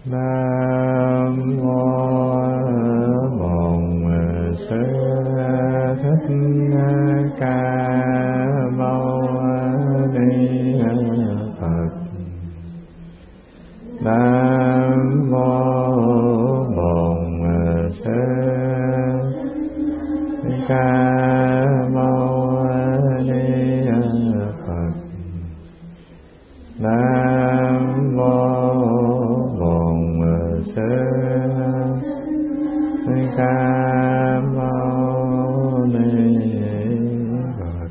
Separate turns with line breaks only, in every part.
Nam mô Bổn Sư Thích Ca Mâu Ni Phật. Nam mô Bổn Sư Ca Mâu Ni Phật. Nam mô Bổn Sư Ca Mâu Ni Phật.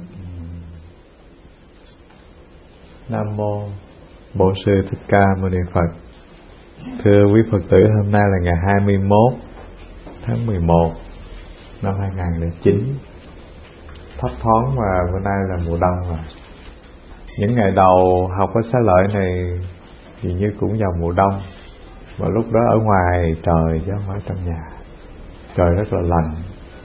Nam mô Bổn Sư Thích Ca Mâu Ni Phật. Thưa quý Phật tử, hôm nay là ngày 21 tháng 11 năm 2009. Thấp thoáng và bữa nay là mùa đông rồi. Những ngày đầu học ở xá lợi này thì như cũng vào mùa đông, và lúc đó ở ngoài trời chứ không phải trong nhà, trời rất là lạnh.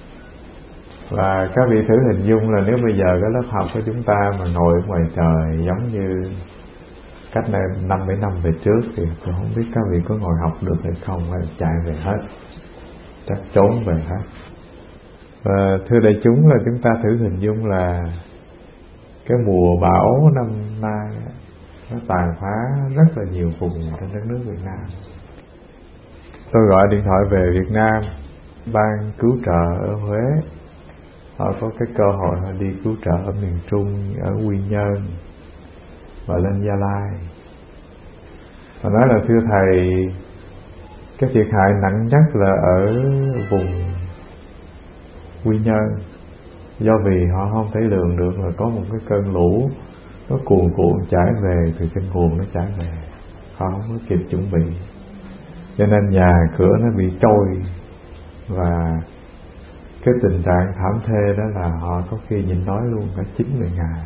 Và các vị thử hình dung là nếu bây giờ cái lớp học của chúng ta mà ngồi ở ngoài trời giống như cách đây 5-7 năm về trước thì tôi không biết các vị có ngồi học được hay không, hay chạy về hết, chắc trốn về hết. Và thưa đại chúng, là chúng ta thử hình dung là cái mùa bão năm nay nó tàn phá rất là nhiều vùng trên đất nước Việt Nam. Tôi gọi điện thoại về Việt Nam, ban cứu trợ ở Huế, họ có cái cơ hội họ đi cứu trợ ở miền Trung, ở Quy Nhơn và lên Gia Lai. Họ nói là thưa thầy, cái thiệt hại nặng nhất là ở vùng Quy Nhơn, do vì họ không thể lường được là có một cái cơn lũ nó cuồn cuộn chảy về từ trên nguồn, nó chảy về, họ không có kịp chuẩn bị, cho nên nhà cửa nó bị trôi. Và cái tình trạng thảm thê đó là họ có khi nhịn đói luôn cả 90 ngày.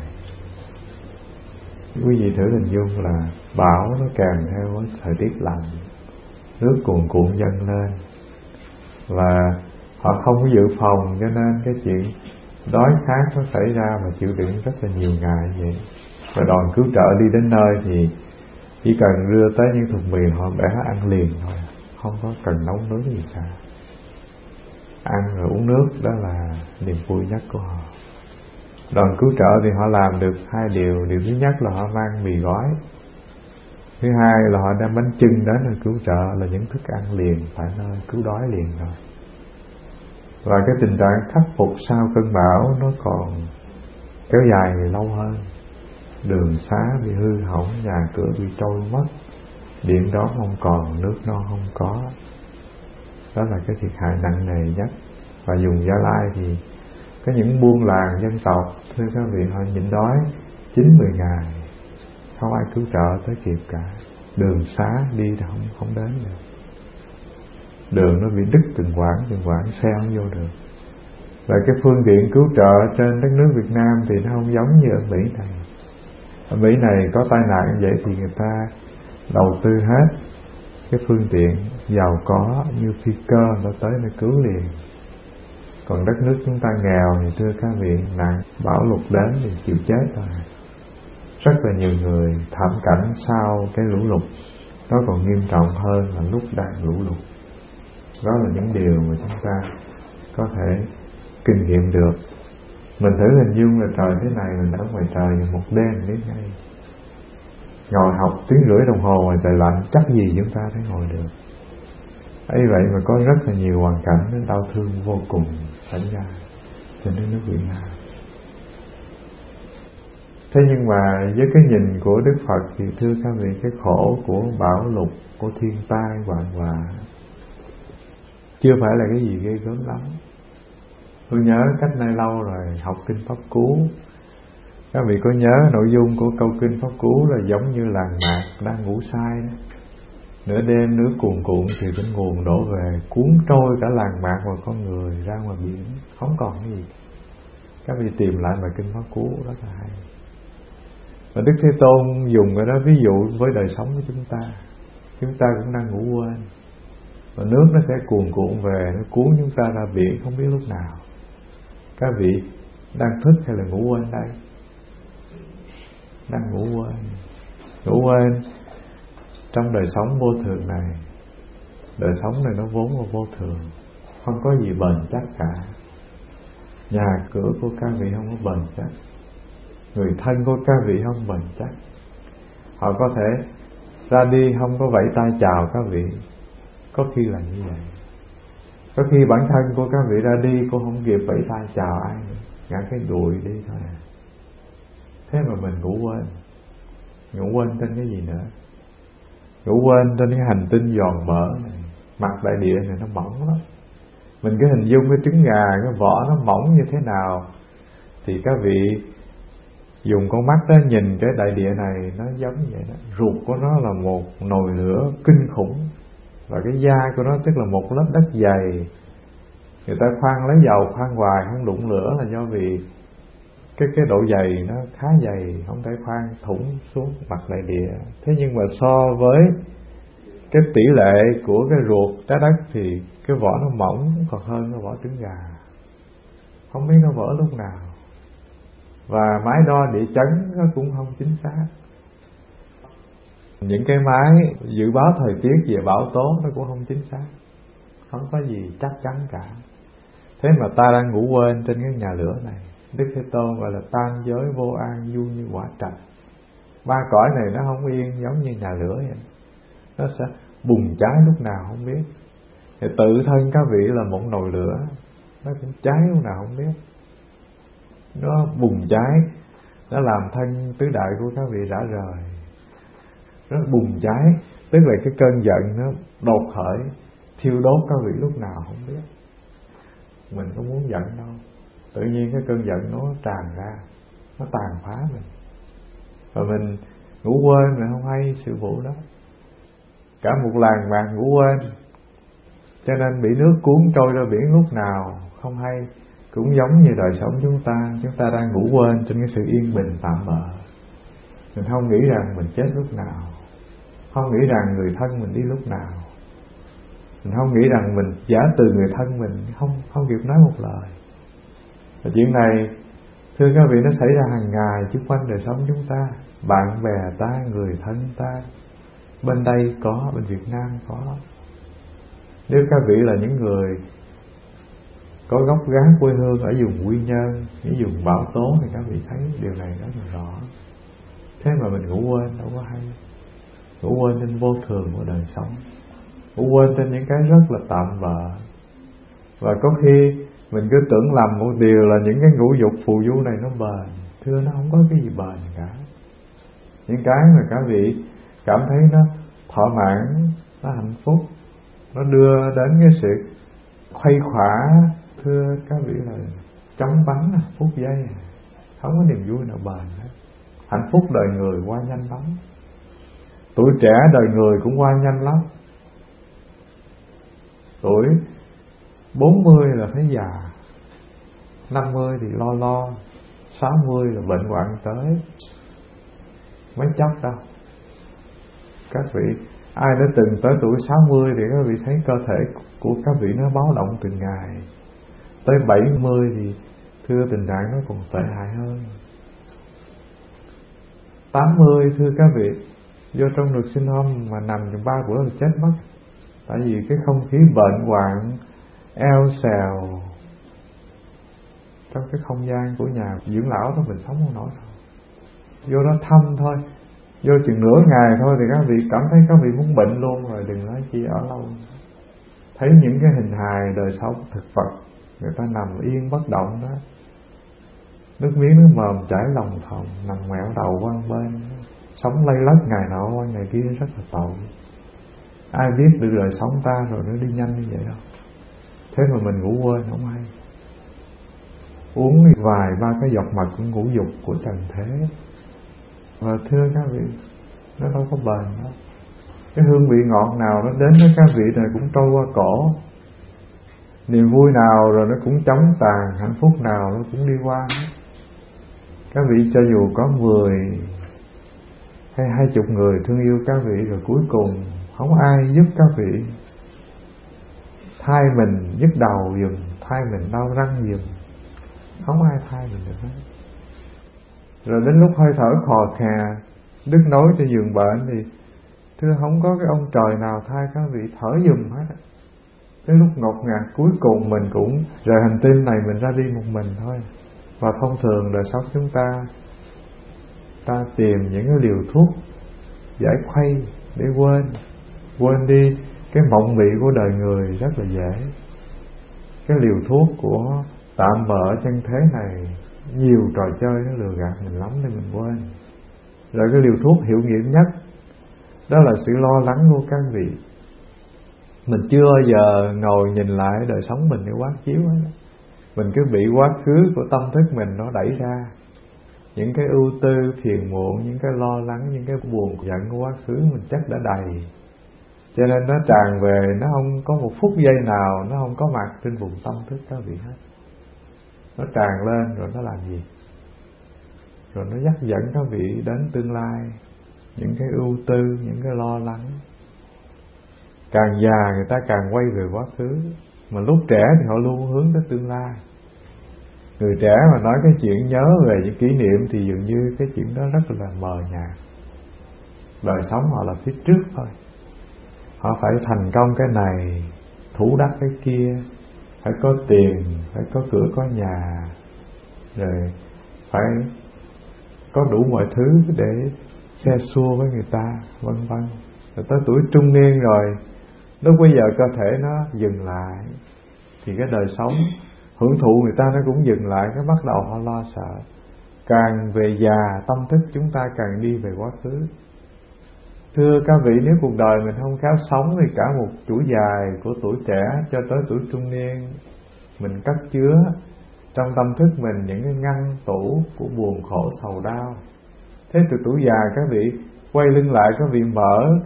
Quý vị thử hình dung là bão nó kèm theo với thời tiết lạnh, nước cuồn cuộn dâng lên, và họ không có dự phòng, cho nên cái chuyện đói khát nó xảy ra mà chịu đựng rất là nhiều ngày như vậy. Và đoàn cứu trợ đi đến nơi thì chỉ cần đưa tới những thùng mì họ để ăn liền thôi, không có cần nấu nướng gì cả. Ăn rồi uống nước, đó là niềm vui nhất của họ. Đoàn cứu trợ thì họ làm được 2 điều. Điều thứ nhất là họ mang mì gói, thứ hai là họ đem bánh chưng đến để cứu trợ, là những thức ăn liền, phải nơi cứu đói liền thôi. Và cái tình trạng khắc phục sau cơn bão nó còn kéo dài lâu hơn. Đường xá bị hư hỏng, nhà cửa bị trôi mất, điện đóm không còn, nước no không có. Đó là cái thiệt hại nặng nề nhất. Và vùng Gia Lai thì có những buôn làng dân tộc, thưa các vị, họ nhịn đói 90 ngày, không ai cứu trợ tới kịp cả. Đường xá đi thì không đến được, đường nó bị đứt từng quãng, xe không vô được. Và cái phương tiện cứu trợ trên đất nước Việt Nam thì nó không giống như ở Mỹ này. Ở Mỹ này có tai nạn như vậy thì người ta đầu tư hết cái phương tiện giàu có như phi cơ, nó tới nó cứu liền. Còn đất nước chúng ta nghèo thì thưa các vị, nạn bão lụt đến thì chịu chết thôi. Rất là nhiều người thảm cảnh sau cái lũ lụt, nó còn nghiêm trọng hơn là lúc đang lũ lụt. Đó là những điều mà chúng ta có thể kinh nghiệm được. Mình thử hình dung là trời thế này, mình ở ngoài trời một đêm đến ngay, ngồi học 1 tiếng rưỡi đồng hồ ngoài trời lạnh, chắc gì chúng ta thấy ngồi được. Ấy vậy mà có rất là nhiều hoàn cảnh nó đau thương vô cùng xảy ra trên đất nước Việt Nam. Thế nhưng mà với cái nhìn của Đức Phật thì thưa các vị, cái khổ của bão lụt, của thiên tai hoạn họa chưa phải là cái gì ghê gớm lắm. Tôi nhớ cách nay lâu rồi học kinh Pháp Cú, các vị có nhớ nội dung của câu kinh Pháp Cú là giống như làng mạc đang ngủ say đó. Nửa đêm nước cuồn cuộn thì đến nguồn đổ về, cuốn trôi cả làng mạc và con người ra ngoài biển, không còn cái gì. Các vị tìm lại bài kinh Pháp Cú rất là hay. Và Đức Thế Tôn dùng cái đó ví dụ với đời sống của chúng ta. Chúng ta cũng đang ngủ quên, và nước nó sẽ cuồn cuộn về, nó cuốn chúng ta ra biển không biết lúc nào. Các vị đang thức hay là ngủ quên đây? Đang ngủ quên. Ngủ quên trong đời sống vô thường này. Đời sống này nó vốn là vô thường, không có gì bền chắc cả. Nhà cửa của các vị không có bền chắc, người thân của các vị không bền chắc. Họ có thể ra đi không có vẫy tay chào các vị, có khi là như vậy. Có khi bản thân của các vị ra đi cũng không kịp vẫy tay chào ai nữa, ngã cái đùi đi thôi à. Thế mà mình ngủ quên. Ngủ quên trên cái gì nữa? Ngủ quên trên cái hành tinh giòn mỡ này. Mặt đại địa này nó mỏng lắm. Mình cứ hình dung cái trứng gà, cái vỏ nó mỏng như thế nào, thì các vị dùng con mắt đó nhìn cái đại địa này nó giống như vậy đó. Ruột của nó là một nồi lửa kinh khủng, và cái da của nó tức là một lớp đất dày. Người ta khoan lấy dầu khoan hoài không đụng lửa là do vì cái độ dày nó khá dày, không thể khoan thủng xuống mặt đại địa. Thế nhưng mà so với cái tỷ lệ của cái ruột trái đất thì cái vỏ nó mỏng còn hơn cái vỏ trứng gà, không biết nó vỡ lúc nào. Và máy đo địa chấn nó cũng không chính xác. Những cái máy dự báo thời tiết về bão tố nó cũng không chính xác, không có gì chắc chắn cả. Thế mà ta đang ngủ quên trên cái nhà lửa này. Đức Thế Tôn gọi là tam giới vô an, du như quả trạch. Ba cõi này nó không yên, giống như nhà lửa vậy. Nó sẽ bùng cháy lúc nào không biết. Thì tự thân các vị là một nồi lửa, nó cũng cháy lúc nào không biết. Nó bùng cháy, nó làm thân tứ đại của các vị rã rời. Nó bùng cháy, tức là cái cơn giận nó đột khởi, thiêu đốt các vị lúc nào không biết. Mình không muốn giận đâu, tự nhiên cái cơn giận nó tràn ra, nó tàn phá mình, và mình ngủ quên, mình không hay sự vụ đó. Cả một làng bạn ngủ quên, cho nên bị nước cuốn trôi ra biển lúc nào không hay. Cũng giống như đời sống chúng ta đang ngủ quên trên cái sự yên bình tạm bợ. Mình không nghĩ rằng mình chết lúc nào, không nghĩ rằng người thân mình đi lúc nào, mình không nghĩ rằng mình giả từ người thân mình, không kịp nói một lời. Và chuyện này thưa các vị, nó xảy ra hàng ngày xung quanh đời sống chúng ta. Bạn bè ta, người thân ta, bên đây có, bên Việt Nam có. Nếu các vị là những người có gốc gác quê hương ở vùng Quy Nhơn, những vùng bão tố, thì các vị thấy điều này rất là rõ. Thế mà mình ngủ quên đâu có hay. Ngủ quên trên vô thường của đời sống, ngủ quên trên những cái rất là tạm bợ. Và có khi mình cứ tưởng lầm một điều là những cái ngũ dục phù du này nó bền. Thưa, nó không có cái gì bền cả. Những cái mà các vị cảm thấy nó thỏa mãn, nó hạnh phúc, nó đưa đến cái sự khuây khỏa, thưa các vị, là chóng vánh, phút giây, không có niềm vui nào bền hết. Hạnh phúc đời người qua nhanh lắm, tuổi trẻ đời người cũng qua nhanh lắm. Tuổi 40 là thấy già, 50 thì lo, 60 là bệnh hoạn tới, mấy chốc đâu. Các vị ai đã từng tới tuổi 60 thì các vị thấy cơ thể của các vị nó báo động từng ngày. Tới 70 thì thưa tình trạng nó còn tệ hại hơn. 80 thưa các vị, vô trong được sinh hôm mà nằm trong 3 bữa là chết mất. Tại vì cái không khí bệnh hoạn, eo xèo trong cái không gian của nhà dưỡng lão đó, mình sống không nổi đâu. Vô đó thăm thôi, vô chừng nửa ngày thôi thì các vị cảm thấy các vị muốn bệnh luôn rồi, đừng nói chi ở lâu. Thấy những cái hình hài đời sống thực vật, người ta nằm yên bất động đó, nước miếng nước mồm chảy lòng thòng, nằm ngoẹo đầu qua bên, sống lây lất ngày nọ qua ngày kia, rất là tội. Ai biết được đời sống ta rồi nó đi nhanh như vậy đâu. Thế mà mình ngủ quên không hay. Uống vài ba cái giọt mật của ngũ dục của trần thế. Và thưa các vị, nó đâu có bền đâu. Cái hương vị ngọt nào nó đến với các vị này cũng trôi qua cổ. Niềm vui nào rồi nó cũng chóng tàn, hạnh phúc nào nó cũng đi qua. Các vị cho dù có 10 hay 20 người thương yêu các vị, rồi cuối cùng không ai giúp các vị, thay mình nhức đầu giùm, thay mình đau răng giùm, không ai thay mình được hết. Rồi đến lúc hơi thở khò khè, đứt nối cho giường bệnh thì Thưa không có cái ông trời nào thay các vị thở giùm hết. Cái lúc ngột ngạt cuối cùng mình cũng rời hành tinh này, mình ra đi một mình thôi. Và thông thường đời sống chúng ta tìm những cái liều thuốc giải khuây để quên đi cái mộng mị của đời người rất là dễ. Cái liều thuốc của tạm bợ chân thế này, nhiều trò chơi nó lừa gạt mình lắm nên mình quên. Rồi cái liều thuốc hiệu nghiệm nhất đó là sự lo lắng của các vị. Mình chưa bao giờ ngồi nhìn lại đời sống mình để quán chiếu ấy. Mình cứ bị quá khứ của tâm thức mình nó đẩy ra. Những cái ưu tư, phiền muộn, những cái lo lắng, những cái buồn giận của quá khứ mình chắc đã đầy. Cho nên nó tràn về, nó không có một phút giây nào nó không có mặt trên vùng tâm thức các vị hết. Nó tràn lên rồi nó làm gì? Rồi nó dắt dẫn các vị đến tương lai, những cái ưu tư, những cái lo lắng. Càng già người ta càng quay về quá khứ, mà lúc trẻ thì họ luôn hướng tới tương lai. Người trẻ mà nói cái chuyện nhớ về những kỷ niệm thì dường như cái chuyện đó rất là mờ nhạt. Đời sống họ là phía trước thôi. Họ phải thành công cái này, thủ đắc cái kia, phải có tiền, phải có cửa có nhà, rồi phải có đủ mọi thứ để xe xua với người ta, vân vân. Rồi tới tuổi trung niên rồi, lúc bây giờ cơ thể nó dừng lại thì cái đời sống hưởng thụ người ta nó cũng dừng lại, cái bắt đầu họ lo sợ. Càng về già, tâm thức chúng ta càng đi về quá khứ. Thưa các vị, nếu cuộc đời mình không khéo sống thì cả một chuỗi dài của tuổi trẻ cho tới tuổi trung niên mình cất chứa trong tâm thức mình những cái ngăn tủ của buồn khổ sầu đau. Thế từ tuổi già các vị quay lưng lại, các vị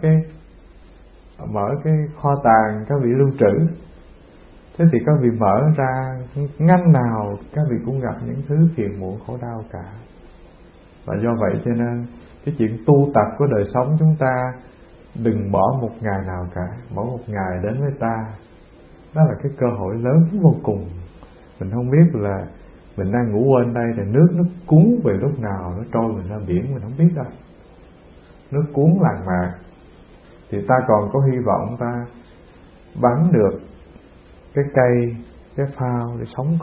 mở cái kho tàng các vị lưu trữ. Thế thì các vị mở ra, ngăn nào các vị cũng gặp những thứ phiền muộn khổ đau cả. Và do vậy cho nên cái chuyện tu tập của đời sống chúng ta đừng bỏ một ngày nào cả. Mỗi một ngày đến với ta, đó là cái cơ hội lớn vô cùng. Mình không biết là mình đang ngủ quên đây thì nước nó cuốn về lúc nào nó trôi mình ra biển, mình không biết đâu. Nước cuốn làng mạc thì ta còn có hy vọng ta bắn được cái cây, cái phao để sống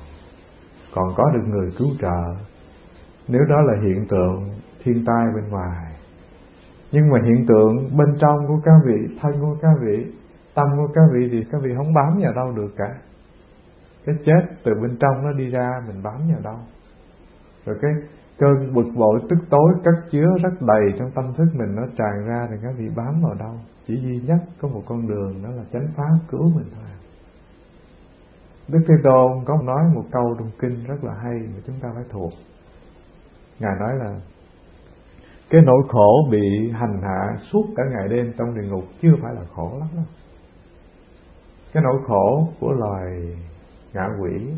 còn có được người cứu trợ, nếu đó là hiện tượng thiên tai bên ngoài. Nhưng mà hiện tượng bên trong của các vị, thân của các vị, tâm của các vị thì các vị không bám vào đâu được cả. Cái chết từ bên trong nó đi ra, mình bám vào đâu? Rồi cái cơn bực bội tức tối cất chứa rất đầy trong tâm thức mình, nó tràn ra thì các vị bám vào đâu? Chỉ duy nhất có một con đường, đó là chánh pháp cứu mình thôi. Đức Thế Tôn có nói một câu trong kinh rất là hay mà chúng ta phải thuộc. Ngài nói là cái nỗi khổ bị hành hạ suốt cả ngày đêm trong địa ngục chưa phải là khổ lắm đâu. Cái nỗi khổ của loài ngạ quỷ,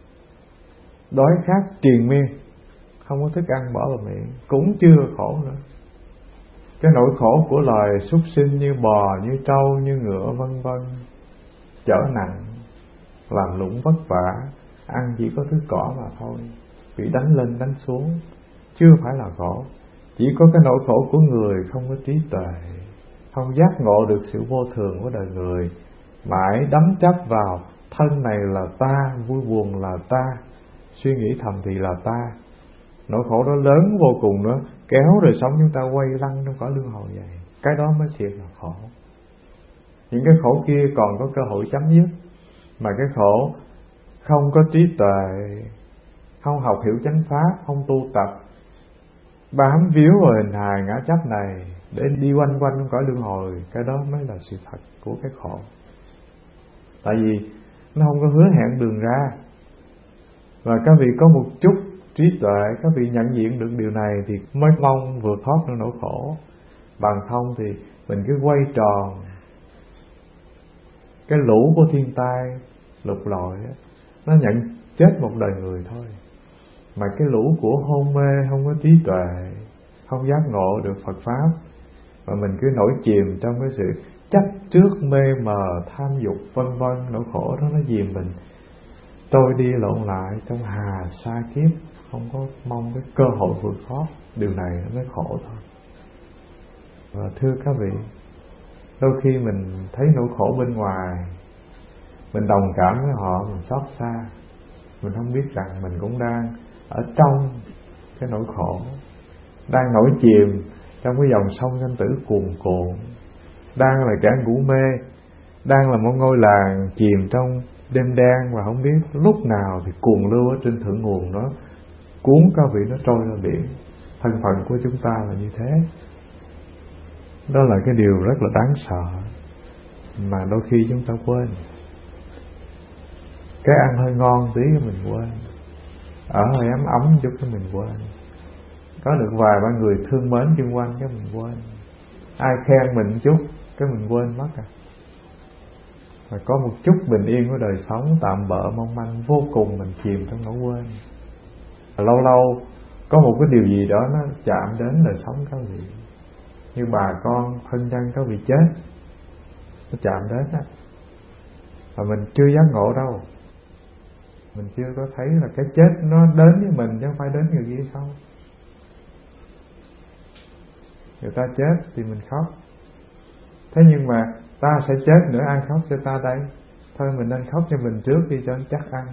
đói khát triền miên, không có thức ăn bỏ vào miệng cũng chưa khổ nữa. Cái nỗi khổ của loài súc sinh như bò, như trâu, như ngựa vân vân, chở nặng, làm lụng vất vả, ăn chỉ có thứ cỏ mà thôi, bị đánh lên đánh xuống, chưa phải là khổ. Chỉ có cái nỗi khổ của người không có trí tuệ, không giác ngộ được sự vô thường của đời người, mãi đắm chấp vào thân này là ta, vui buồn là ta, suy nghĩ thầm thì là ta. Nỗi khổ đó lớn vô cùng, nữa kéo đời sống chúng ta quay lăn trong cõi luân hồi vậy. Cái đó mới thiệt là khổ. Những cái khổ kia còn có cơ hội chấm dứt, mà cái khổ không có trí tuệ, không học hiểu chánh pháp, không tu tập, bám víu vào hình hài ngã chấp này để đi quanh quanh trong cõi luân hồi, cái đó mới là sự thật của cái khổ. Tại vì nó không có hứa hẹn đường ra. Và các vị có một chút trí tuệ, các vị nhận diện được điều này thì mới mong vượt thoát được nỗi khổ. Bằng không thì mình cứ quay tròn cái lũ của thiên tai lục lọi, nó nhận chết một đời người thôi. Mà cái lũ của hôn mê, không có trí tuệ, không giác ngộ được Phật Pháp, mà mình cứ nổi chìm trong cái sự chấp trước mê mờ, tham dục vân vân, nỗi khổ đó nó dìm mình trôi đi lộn lại trong hà sa kiếp, không có mong cái cơ hội vượt thoát. Điều này nó mới khổ thôi. Và thưa các vị, đôi khi mình thấy nỗi khổ bên ngoài, mình đồng cảm với họ, mình xót xa, mình không biết rằng mình cũng đang ở trong cái nỗi khổ, đang nổi chìm trong cái dòng sông sinh tử cuồn cuộn, đang là kẻ ngủ mê, đang là một ngôi làng chìm trong đêm đen và không biết lúc nào thì cuồng lưu ở trên thượng nguồn nó cuốn các vị nó trôi ra biển. Thân phận của chúng ta là như thế. Đó là cái điều rất là đáng sợ mà đôi khi chúng ta quên. Cái ăn hơi ngon tí cái mình quên, ở hơi ấm ấm chút cái mình quên, có được vài ba người thương mến xung quanh cái mình quên, ai khen mình chút cái mình quên mất à. Và có một chút bình yên của đời sống tạm bợ mong manh vô cùng, mình chìm trong nỗi quên. Và lâu lâu có một cái điều gì đó nó chạm đến đời sống các vị, như bà con thân nhân các vị chết, nó chạm đến á, và mình chưa giác ngộ đâu, mình chưa có thấy là cái chết nó đến với mình chứ không phải đến người kia không. Người ta chết thì mình khóc, thế nhưng mà ta sẽ chết nữa, ai khóc cho ta đây? Thôi mình nên khóc cho mình trước đi cho nó chắc ăn.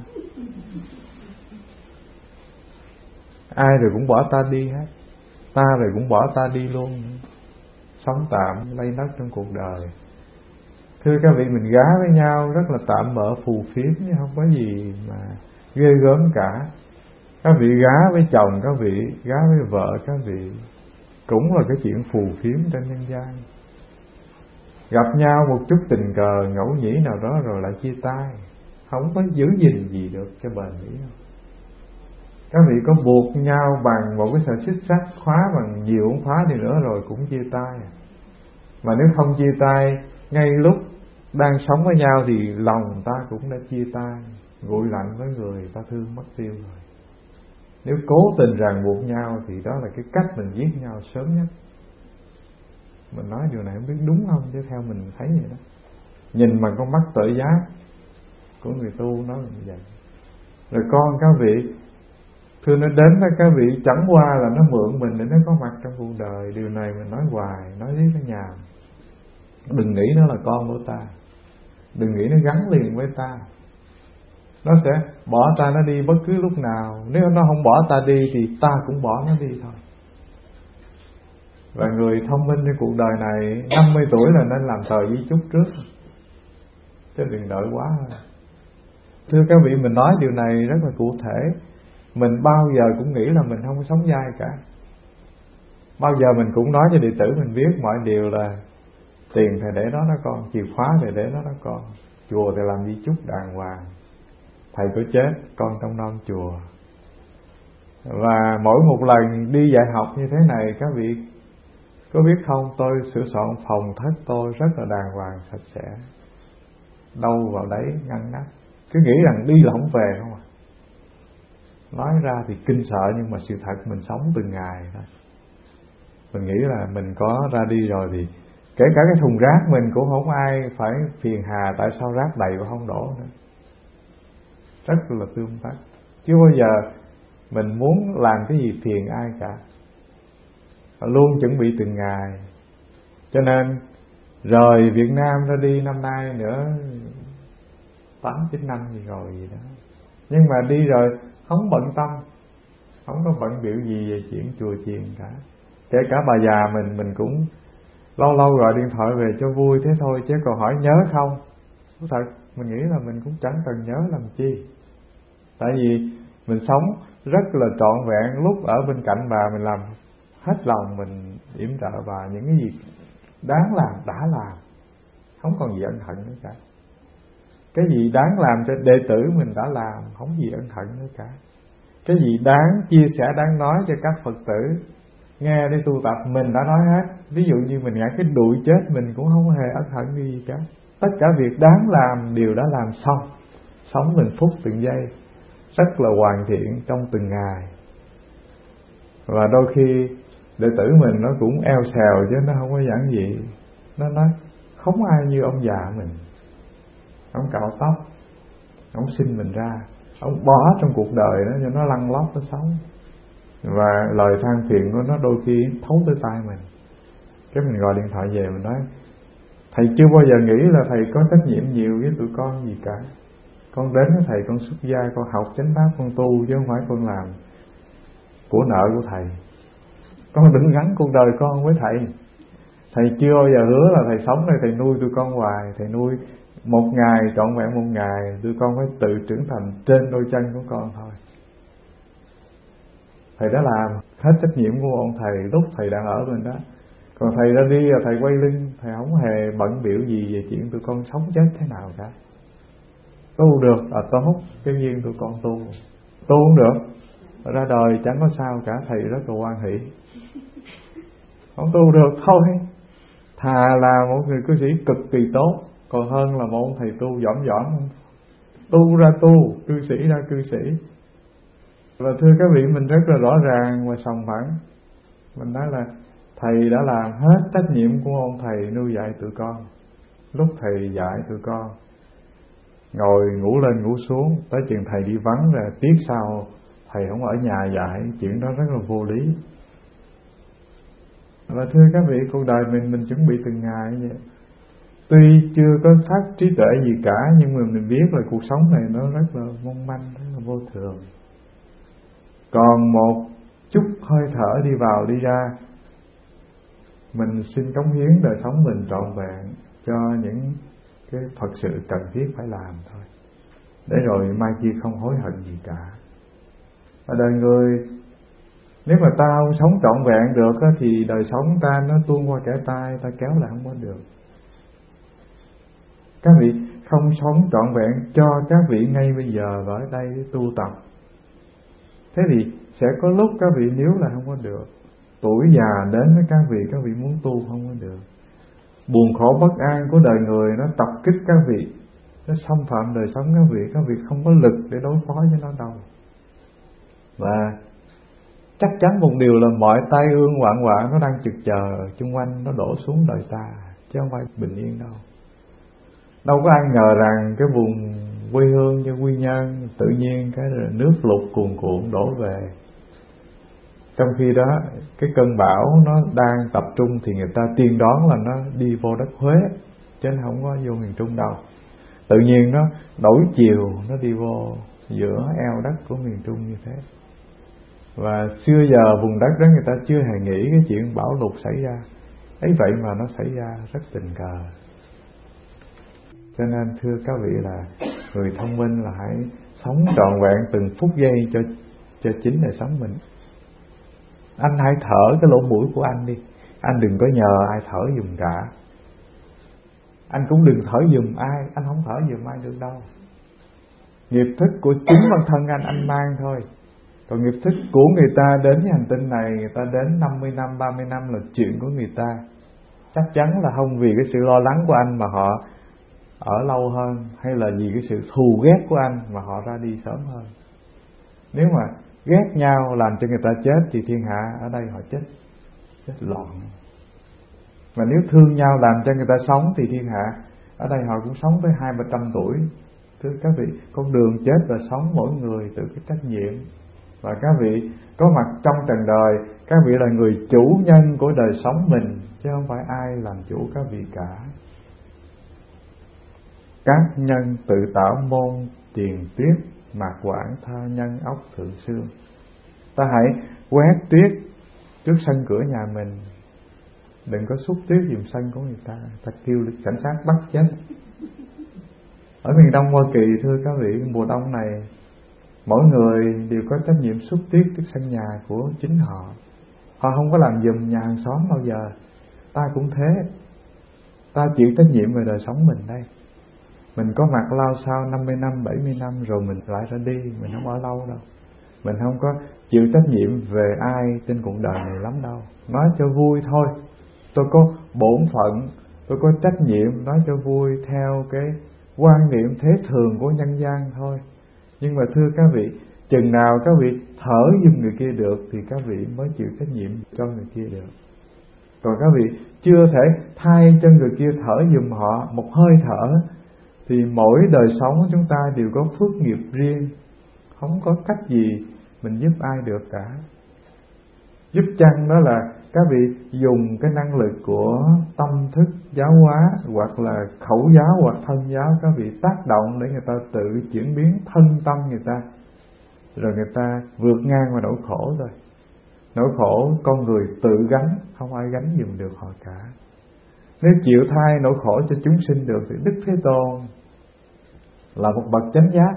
Ai rồi cũng bỏ ta đi hết, ta rồi cũng bỏ ta đi luôn. Sống tạm lay lắt trong cuộc đời. Thưa các vị, mình gá với nhau rất là tạm bợ phù phiếm, chứ không có gì mà ghê gớm cả. Các vị gá với chồng, các vị gá với vợ, các vị cũng là cái chuyện phù phiếm trên nhân gian. Gặp nhau một chút tình cờ ngẫu nhĩ nào đó rồi lại chia tay, không có giữ gìn gì được cho bền bỉ đâu. Các vị có buộc nhau bằng một cái sợi xích sắt, khóa bằng nhiều ống khóa đi nữa rồi cũng chia tay. Mà nếu không chia tay ngay lúc đang sống với nhau thì lòng ta cũng đã chia tay, nguội lạnh với người ta thương mất tiêu rồi. Nếu cố tình ràng buộc nhau thì đó là cái cách mình giết nhau sớm nhất. Mình nói điều này không biết đúng không, chứ theo mình thấy vậy đó. Nhìn bằng con mắt tự giác của người tu nói như vậy. Rồi con các vị, thưa nó đến với các vị chẳng qua là nó mượn mình để nó có mặt trong cuộc đời. Điều này mình nói hoài, nói với cái nhà. Đừng nghĩ nó là con của ta, đừng nghĩ nó gắn liền với ta. Nó sẽ bỏ ta nó đi bất cứ lúc nào. Nếu nó không bỏ ta đi thì ta cũng bỏ nó đi thôi. Và người thông minh trên cuộc đời này 50 tuổi là nên làm tờ di chúc trước, chứ đừng đợi quá. Thưa các vị, mình nói điều này rất là cụ thể. Mình bao giờ cũng nghĩ là mình không có sống dai cả. Bao giờ mình cũng nói cho đệ tử mình biết mọi điều là tiền thầy để đó đó con, chìa khóa thầy để đó đó con, chùa thầy làm di chúc đàng hoàng, thầy có chết con trong nom chùa. Và mỗi một lần đi dạy học như thế này, các vị có biết không, tôi sửa soạn phòng thất tôi rất là đàng hoàng sạch sẽ, đâu vào đấy ngăn nắp, cứ nghĩ rằng đi là không về không à. Nói ra thì kinh sợ, nhưng mà sự thật mình sống từng ngày thôi. Mình nghĩ là mình có ra đi rồi thì kể cả cái thùng rác mình cũng không ai phải phiền hà tại sao rác đầy và không đổ nữa. Rất là tương tác, chứ bao giờ mình muốn làm cái gì phiền ai cả, luôn chuẩn bị từng ngày. Cho nên rời Việt Nam ra đi năm nay nữa 8-9 năm gì rồi gì đó, nhưng mà đi rồi không bận tâm, không có bận biểu gì về chuyện chùa chiền cả. Kể cả bà già mình cũng lâu lâu gọi điện thoại về cho vui thế thôi, chứ còn hỏi nhớ không. Thật mình nghĩ là mình cũng chẳng cần nhớ làm chi, tại vì mình sống rất là trọn vẹn. Lúc ở bên cạnh bà mình làm hết lòng, mình yểm trợ bà, những cái gì đáng làm đã làm, không còn gì ân hận nữa cả. Cái gì đáng làm cho đệ tử mình đã làm, không gì ân hận nữa cả. Cái gì đáng chia sẻ, đáng nói cho các Phật tử nghe để tu tập, mình đã nói hết. Ví dụ như mình ngã cái đuổi chết, mình cũng không hề ân hận gì cả. Tất cả việc đáng làm đều đã làm xong, sống từng phút từng giây rất là hoàn thiện trong từng ngày. Và đôi khi đệ tử mình nó cũng eo xèo chứ nó không có giản dị. Nó nói không ai như ông già mình, ông cạo tóc, ông sinh mình ra, ông bỏ trong cuộc đời đó cho nó lăn lóc nó sống. Và lời than phiền của nó đôi khi thấu tới tai mình. Cái mình gọi điện thoại về mình nói thầy chưa bao giờ nghĩ là thầy có trách nhiệm nhiều với tụi con gì cả. Con đến với thầy con xuất gia, con học chánh pháp, con tu chứ không phải con làm của nợ của thầy. Con đừng gắn cuộc đời con với thầy. Thầy chưa bao giờ hứa là thầy sống đây thầy nuôi tụi con hoài. Thầy nuôi một ngày, trọn vẹn một ngày, tụi con phải tự trưởng thành trên đôi chân của con thôi. Thầy đã làm hết trách nhiệm của ông thầy lúc thầy đang ở bên đó. Còn thầy ra đi là thầy quay lưng, thầy không hề bận biểu gì về chuyện tụi con sống chết thế nào cả. Tu được là tốt, cái duyên tụi con tu. Tu không được, ra đời chẳng có sao cả, thầy rất là hoan hỷ. Không tu được thôi, thà là một người cư sĩ cực kỳ tốt, còn hơn là một ông thầy tu giỏm giỏm. Tu ra tu, cư sĩ ra cư sĩ. Và thưa các vị, mình rất là rõ ràng và sòng phẳng. Mình nói là thầy đã làm hết trách nhiệm của ông thầy nuôi dạy tụi con. Lúc thầy dạy tụi con, ngồi ngủ lên ngủ xuống, tới chừng thầy đi vắng rồi tiếc sao thầy không ở nhà dạy, chuyện đó rất là vô lý. Và thưa các vị, cuộc đời mình chuẩn bị từng ngày như vậy. Tuy chưa có phát trí tuệ gì cả, nhưng mà mình biết là cuộc sống này nó rất là mong manh, rất là vô thường. Còn một chút hơi thở đi vào đi ra, mình xin cống hiến đời sống mình trọn vẹn cho những cái thật sự cần thiết phải làm thôi, để rồi mai kia không hối hận gì cả. Ở đời người, nếu mà ta không sống trọn vẹn được thì đời sống ta nó tuôn qua kẻ tay, ta kéo lại không có được. Các vị không sống trọn vẹn cho các vị ngay bây giờ và ở đây tu tập, thế thì sẽ có lúc các vị níu là không có được. Tuổi già đến với các vị muốn tu không có được. Buồn khổ bất an của đời người nó tập kích các vị, nó xâm phạm đời sống các vị không có lực để đối phó với nó đâu. Và chắc chắn một điều là mọi tai ương hoạn họa nó đang trực chờ chung quanh nó đổ xuống đời ta, chứ không phải bình yên đâu. Đâu có ai ngờ rằng cái vùng quê hương như Quy Nhơn tự nhiên cái nước lụt cuồn cuộn đổ về. Trong khi đó cái cơn bão nó đang tập trung thì người ta tiên đoán là nó đi vô đất Huế, chứ không có vô miền Trung đâu. Tự nhiên nó đổi chiều, nó đi vô giữa eo đất của miền Trung như thế. Và xưa giờ vùng đất đó người ta chưa hề nghĩ cái chuyện bão lụt xảy ra. Ấy vậy mà nó xảy ra rất tình cờ. Cho nên thưa các vị là người thông minh là hãy sống trọn vẹn từng phút giây cho chính đời sống mình. Anh hãy thở cái lỗ mũi của anh đi, anh đừng có nhờ ai thở giùm cả. Anh cũng đừng thở giùm ai, anh không thở giùm ai được đâu. Nghiệp thức của chính bản thân anh mang thôi. Còn nghiệp thức của người ta đến với hành tinh này, người ta đến 50 năm, 30 năm là chuyện của người ta. Chắc chắn là không vì cái sự lo lắng của anh mà họ ở lâu hơn, hay là vì cái sự thù ghét của anh mà họ ra đi sớm hơn. Nếu mà ghét nhau làm cho người ta chết thì thiên hạ ở đây họ chết loạn. Mà nếu thương nhau làm cho người ta sống thì thiên hạ ở đây họ cũng sống tới 200-300 tuổi. Thưa các vị, con đường chết và sống mỗi người tự cái trách nhiệm. Và các vị có mặt trong trần đời, các vị là người chủ nhân của đời sống mình, chứ không phải ai làm chủ các vị cả. Các nhân tự tạo môn tiền tuyết, mạc quảng tha nhân ốc thượng xương. Ta hãy quét tuyết trước sân cửa nhà mình, đừng có xúc tuyết giùm sân của người ta, ta kêu cảnh sát bắt chết. Ở miền Đông Hoa Kỳ, thưa các vị, mùa đông này mỗi người đều có trách nhiệm xúc tuyết trước sân nhà của chính họ. Họ không có làm giùm nhà hàng xóm bao giờ. Ta cũng thế, ta chịu trách nhiệm về đời sống mình đây. Mình có mặt lao sao 50 năm, 70 năm rồi mình lại ra đi, mình không ở lâu đâu. Mình không có chịu trách nhiệm về ai trên cuộc đời này lắm đâu. Nói cho vui thôi. Tôi có bổn phận, tôi có trách nhiệm nói cho vui theo cái quan niệm thế thường của nhân gian thôi. Nhưng mà thưa các vị, chừng nào các vị thở giùm người kia được thì các vị mới chịu trách nhiệm cho người kia được. Còn các vị chưa thể thay cho người kia thở giùm họ một hơi thở thì mỗi đời sống của chúng ta đều có phước nghiệp riêng, không có cách gì mình giúp ai được cả. Giúp chăng đó là các vị dùng cái năng lực của tâm thức giáo hóa hoặc là khẩu giáo hoặc thân giáo, các vị tác động để người ta tự chuyển biến thân tâm người ta, rồi người ta vượt ngang qua nỗi khổ rồi. Nỗi khổ con người tự gánh, không ai gánh giùm được họ cả. Nếu chịu thay nỗi khổ cho chúng sinh được thì Đức Thế Tôn là một bậc chánh giác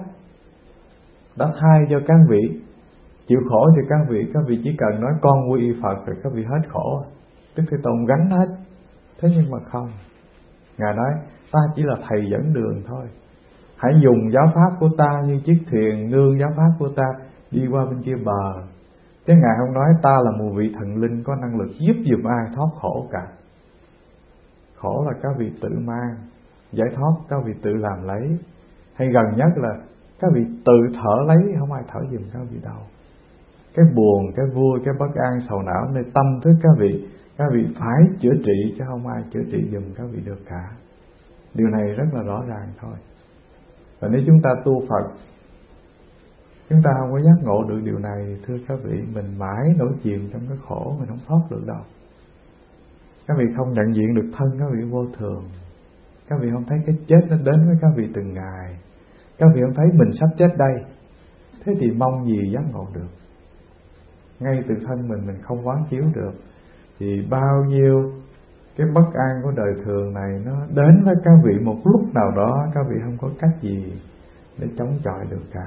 đã thay cho các vị. Chịu khổ thì các vị chỉ cần nói con quy y Phật rồi các vị hết khổ. Đức Thế Tôn gánh hết. Thế nhưng mà không, Ngài nói ta chỉ là thầy dẫn đường thôi, hãy dùng giáo pháp của ta như chiếc thuyền nương giáo pháp của ta đi qua bên kia bờ. Chứ Ngài không nói ta là một vị thần linh có năng lực giúp giùm ai thoát khổ cả. Khổ là các vị tự mang, giải thoát các vị tự làm lấy, hay gần nhất là các vị tự thở lấy, không ai thở giùm các vị đâu. Cái buồn, cái vui, cái bất an, sầu não nơi tâm thức các vị phải chữa trị, chứ không ai chữa trị giùm các vị được cả. Điều này rất là rõ ràng thôi. Và nếu chúng ta tu Phật, chúng ta không có giác ngộ được điều này, thưa các vị, mình mãi nổi chìm trong cái khổ, mình không thoát được đâu. Các vị không nhận diện được thân các vị vô thường. Các vị không thấy cái chết nó đến với các vị từng ngày. Các vị không thấy mình sắp chết đây. Thế thì mong gì giác ngộ được. Ngay từ thân mình không quán chiếu được, thì bao nhiêu cái bất an của đời thường này nó đến với các vị một lúc nào đó, các vị không có cách gì để chống chọi được cả.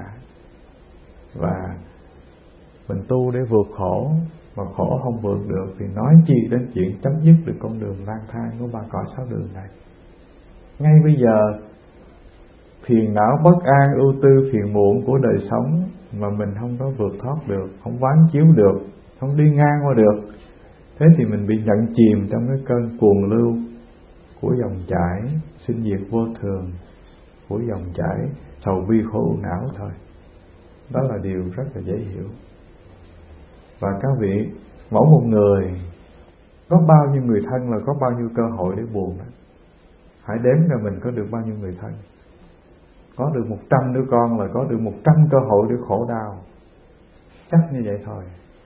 Và mình tu để vượt khổ, mà khổ không vượt được thì nói chi đến chuyện chấm dứt được con đường lang thang của ba cõi sáu đường này. Ngay bây giờ phiền não bất an ưu tư phiền muộn của đời sống mà mình không có vượt thoát được, không quán chiếu được, không đi ngang qua được, thế thì mình bị nhận chìm trong cái cơn cuồng lưu của dòng chảy sinh diệt vô thường, của dòng chảy sầu bi khổ ưu não thôi. Đó là điều rất là dễ hiểu. Và các vị, mỗi một người có bao nhiêu người thân là có bao nhiêu cơ hội để buồn đó. Hãy đếm ra mình có được bao nhiêu người thân. Có được 100 đứa con là có được 100 cơ hội để khổ đau. Chắc như vậy thôi.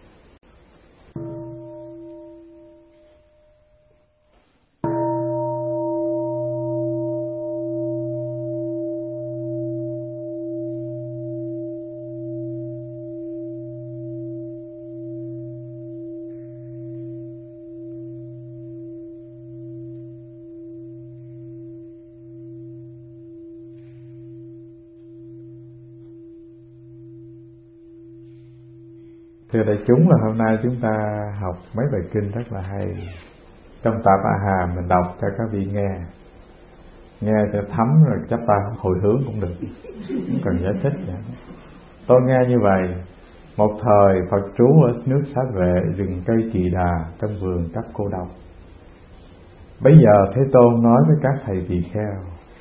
Thưa đại chúng, là hôm nay chúng ta học mấy bài kinh rất là hay. Trong Tạp A Hàm mình đọc cho các vị nghe cho thấm, rồi chắc ta hồi hướng cũng được, không cần giải thích nữa. Tôi nghe như vậy: một thời Phật trú ở nước Xá Vệ, rừng cây Kỳ Đà, trong vườn Cấp Cô Độc. Bấy giờ Thế Tôn nói với các thầy tỳ kheo.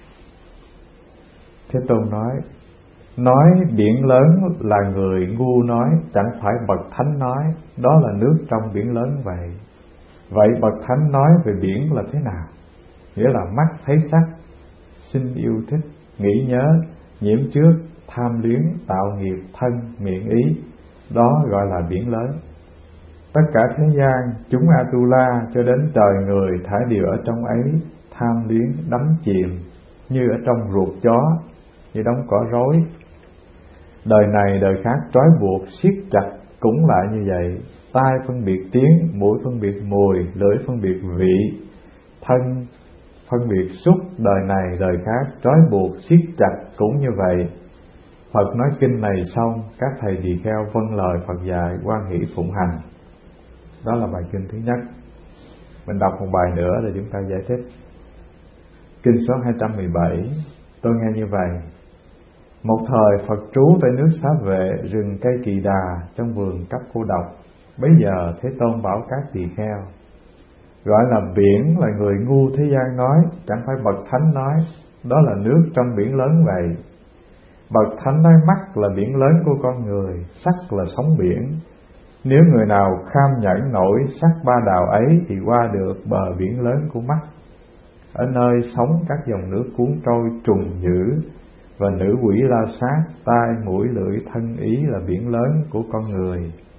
Thế Tôn nói biển lớn là người ngu nói, chẳng phải bậc thánh nói, đó là nước trong biển lớn vậy. Vậy bậc thánh nói về biển là thế nào? Nghĩa là mắt thấy sắc, sinh yêu thích, nghĩ nhớ, nhiễm trước, tham luyến, tạo nghiệp, thân, miệng, ý, đó gọi là biển lớn. Tất cả thế gian, chúng Atula cho đến trời người thải đều ở trong ấy, tham luyến, đắm chìm, như ở trong ruột chó, như đóng cỏ rối. Đời này đời khác trói buộc siết chặt cũng lại như vậy. Tai phân biệt tiếng, mũi phân biệt mùi, lưỡi phân biệt vị, thân phân biệt xúc. Đời này đời khác trói buộc siết chặt cũng như vậy. Phật nói kinh này xong, các thầy tỳ kheo vâng lời Phật dạy, hoan hỷ phụng hành. Đó là bài kinh thứ nhất. Mình đọc một bài nữa để chúng ta giải thích. Kinh số 217. Tôi nghe như vậy: một thời Phật trú tại nước Xá Vệ, rừng cây Kỳ Đà, trong vườn Cấp Cô Độc. Bấy giờ Thế Tôn bảo các tỳ kheo: gọi là biển là người ngu thế gian nói, chẳng phải bậc thánh nói, đó là nước trong biển lớn vậy. Bậc thánh nói mắt là biển lớn của con người, sắc là sóng biển. Nếu người nào kham nhẫn nổi sắc ba đào ấy thì qua được bờ biển lớn của mắt. Ở nơi sống các dòng nước cuốn trôi trùng dữ, và nữ quỷ la sát, tai mũi lưỡi thân ý là biển lớn của con người.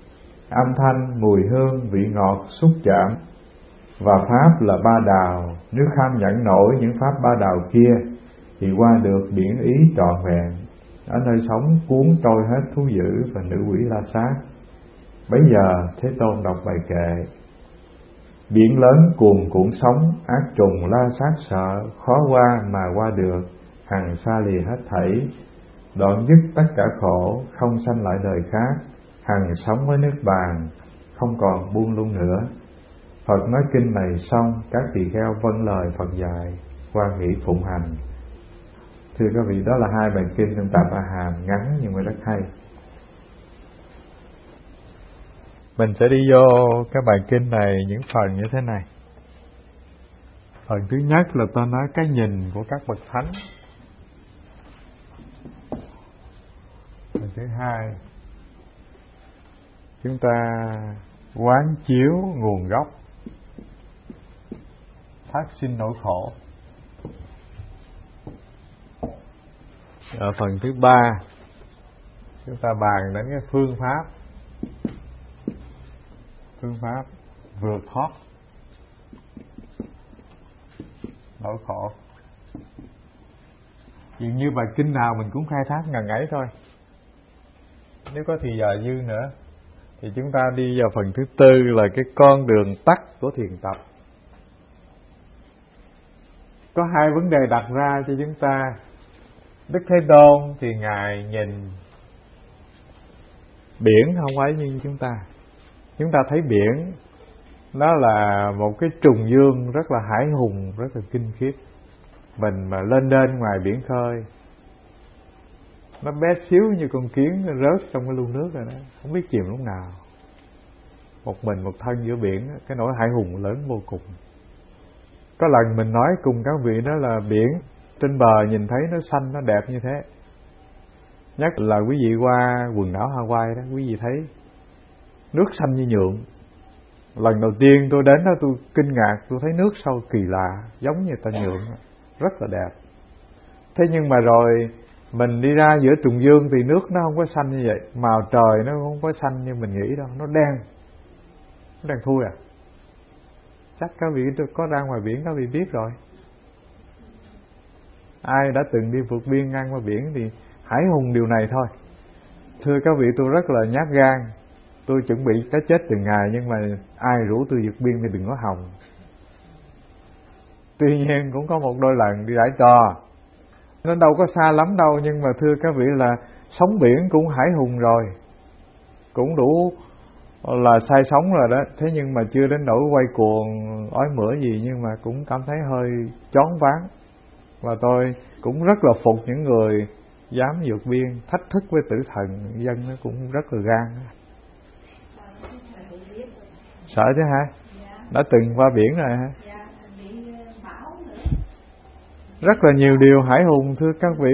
âm thanh, mùi hương, vị ngọt, xúc chạm. Và pháp là ba đào, nếu kham nhận nổi những pháp ba đào kia thì qua được điển ý trọn vẹn. Ở nơi sống cuốn trôi hết thú dữ và nữ quỷ La Sát. Bấy giờ Thế Tôn đọc bài kệ: biển lớn cuồn cuộn sóng, ác trùng La Sát sợ, khó qua mà qua được, hằng xa lìa hết thảy. Đoạn dứt tất cả khổ, không sanh lại đời khác, hằng sống với nước bàn, không còn buông lung nữa. Phật nói kinh này xong, các tỳ kheo vâng lời Phật dạy, quan hỷ phụng hành. Thưa các vị, đó là hai bài kinh trong Tạp A Hàm, ngắn nhưng mà rất hay. Mình sẽ đi vô cái bài kinh này những phần như thế này. Phần thứ nhất là ta nói cái nhìn của các bậc thánh. Phần thứ hai, chúng ta quán chiếu nguồn gốc phát sinh nỗi khổ. Ở phần thứ ba, chúng ta bàn đến cái phương pháp vượt thoát nỗi khổ. Dường như bài kinh nào mình cũng khai thác ngần ấy thôi. Nếu có thì giờ dư nữa thì chúng ta đi vào phần thứ tư là cái con đường tắt của thiền tập. Có hai vấn đề đặt ra cho chúng ta. Đức Thế Tôn thì Ngài nhìn biển không phải như chúng ta. Chúng ta thấy biển nó là một cái trùng dương rất là hải hùng, rất là kinh khiếp. Mình mà lên ngoài biển khơi, nó bé xíu như con kiến nó rớt trong cái lu nước rồi đó, không biết chìm lúc nào. Một mình một thân giữa biển, cái nỗi hải hùng lớn vô cùng. Có lần mình nói cùng các vị đó là biển trên bờ nhìn thấy nó xanh, nó đẹp như thế. Nhất là quý vị qua quần đảo Hawaii đó, quý vị thấy nước xanh như nhuộm. Lần đầu tiên tôi đến đó tôi kinh ngạc, tôi thấy nước sâu kỳ lạ, giống như ta nhuộm, rất là đẹp. Thế nhưng mà rồi mình đi ra giữa trùng dương thì nước nó không có xanh như vậy, màu trời nó không có xanh như mình nghĩ đâu, nó đen thui à. Chắc các vị có ra ngoài biển các vị biết rồi. Ai đã từng đi vượt biên ngang qua biển thì hải hùng điều này thôi. Thưa các vị, tôi rất là nhát gan, tôi chuẩn bị cái chết từng ngày, nhưng mà ai rủ tôi vượt biên thì đừng có hòng. Tuy nhiên cũng có một đôi lần đi rải trò, nó đâu có xa lắm đâu, nhưng mà thưa các vị là sóng biển cũng hải hùng rồi, cũng đủ là say sóng rồi đó. Thế nhưng mà chưa đến nỗi quay cuồng ói mửa gì, nhưng mà cũng cảm thấy hơi choáng váng. Và tôi cũng rất là phục những người dám vượt biên, thách thức với tử thần, dân nó cũng rất là gan. Sợ chứ hả? Đã từng qua biển rồi hả? Rất là nhiều điều hải hùng thưa các vị.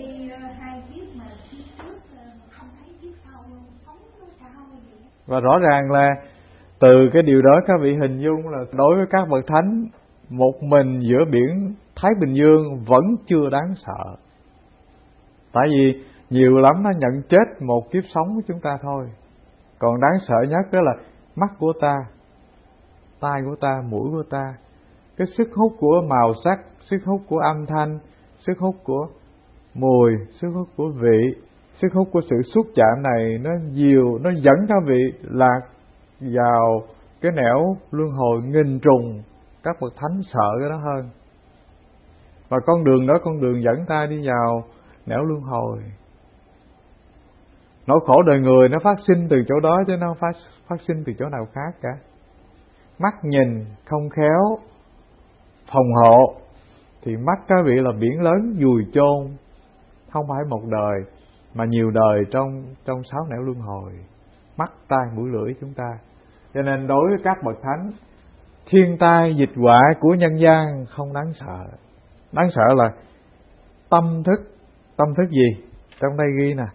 Và rõ ràng là từ cái điều đó các vị hình dung là đối với các bậc thánh, một mình giữa biển Thái Bình Dương vẫn chưa đáng sợ. Tại vì nhiều lắm nó nhận chết một kiếp sống của chúng ta thôi. Còn đáng sợ nhất đó là mắt của ta, tai của ta, mũi của ta, cái sức hút của màu sắc, sức hút của âm thanh, sức hút của mùi, sức hút của vị, sức hút của sự xúc chạm này nó nhiều, nó dẫn các vị lạc vào cái nẻo luân hồi nghìn trùng. Các bậc thánh sợ cái đó hơn. Và con đường đó, con đường dẫn ta đi vào nẻo luân hồi. Nỗi khổ đời người nó phát sinh từ chỗ đó, chứ nó phát sinh từ chỗ nào khác cả. Mắt nhìn không khéo phòng hộ thì mắt các vị là biển lớn vùi chôn, không phải một đời mà nhiều đời trong 6 nẻo luân hồi. Mắt, tai, mũi, lưỡi chúng ta. Cho nên đối với các bậc thánh, thiên tai dịch họa của nhân gian không đáng sợ. Đáng sợ là tâm thức. Tâm thức gì? Trong đây ghi nè: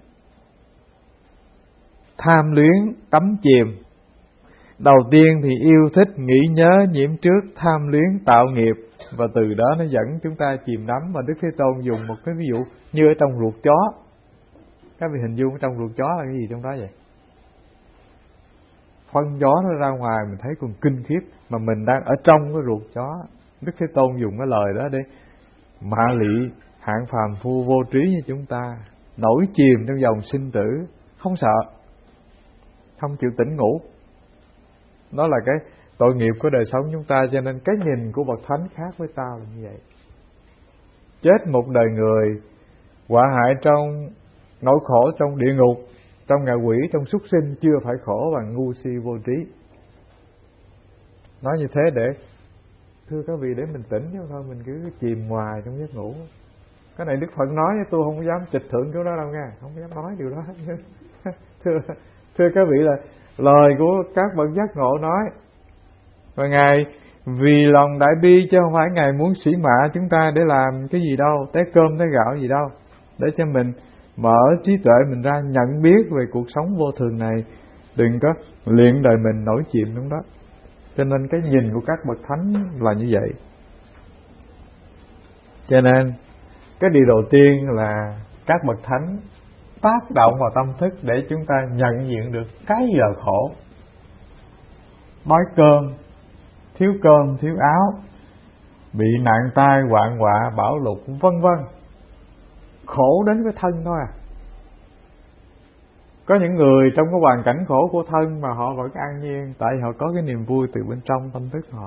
tham luyến cấm chìm. Đầu tiên thì yêu thích, nghĩ nhớ, nhiễm trước, tham luyến tạo nghiệp, và từ đó nó dẫn chúng ta chìm đắm. Và Đức Thế Tôn dùng một cái ví dụ như ở trong ruột chó. Các vị hình dung ở trong ruột chó là cái gì trong đó vậy? phân gió nó ra ngoài mình thấy còn kinh khiếp, mà mình đang ở trong cái ruột chó. Đức Thế Tôn dùng cái lời đó để mạ lị hạng phàm phu vô trí như chúng ta, nổi chìm trong dòng sinh tử, không sợ, không chịu tỉnh ngủ. Đó là cái tội nghiệp của đời sống chúng ta. Cho nên cái nhìn của bậc thánh khác với tao là như vậy. Chết một đời người, họa hại trong nỗi khổ trong địa ngục, trong ngạ quỷ, trong súc sinh, chưa phải khổ bằng ngu si vô trí. Nói như thế để thưa các vị, để mình tỉnh chứ thôi mình cứ chìm ngoài trong giấc ngủ. Cái này Đức Phật nói, tôi không dám trịch thượng chỗ đó đâu nha, không dám nói điều đó. thưa các vị, là lời của các bậc giác ngộ nói. Và Ngài vì lòng đại bi, chứ không phải Ngài muốn sỉ mạ chúng ta để làm cái gì đâu, té cơm té gạo gì đâu, để cho mình mở trí tuệ mình ra nhận biết về cuộc sống vô thường này, đừng có luyện đời mình nổi chìm trong đó. Cho nên cái nhìn của các bậc thánh là như vậy. Cho nên cái điều đầu tiên là các bậc thánh tác động vào tâm thức để chúng ta nhận diện được cái gì là khổ. Đói cơm, thiếu cơm, thiếu áo, bị nạn tai, hoạn họa, bão lụt, vân vân, khổ đến cái thân thôi à. Có những người trong cái hoàn cảnh khổ của thân mà họ vẫn an nhiên, tại họ có cái niềm vui từ bên trong tâm thức họ.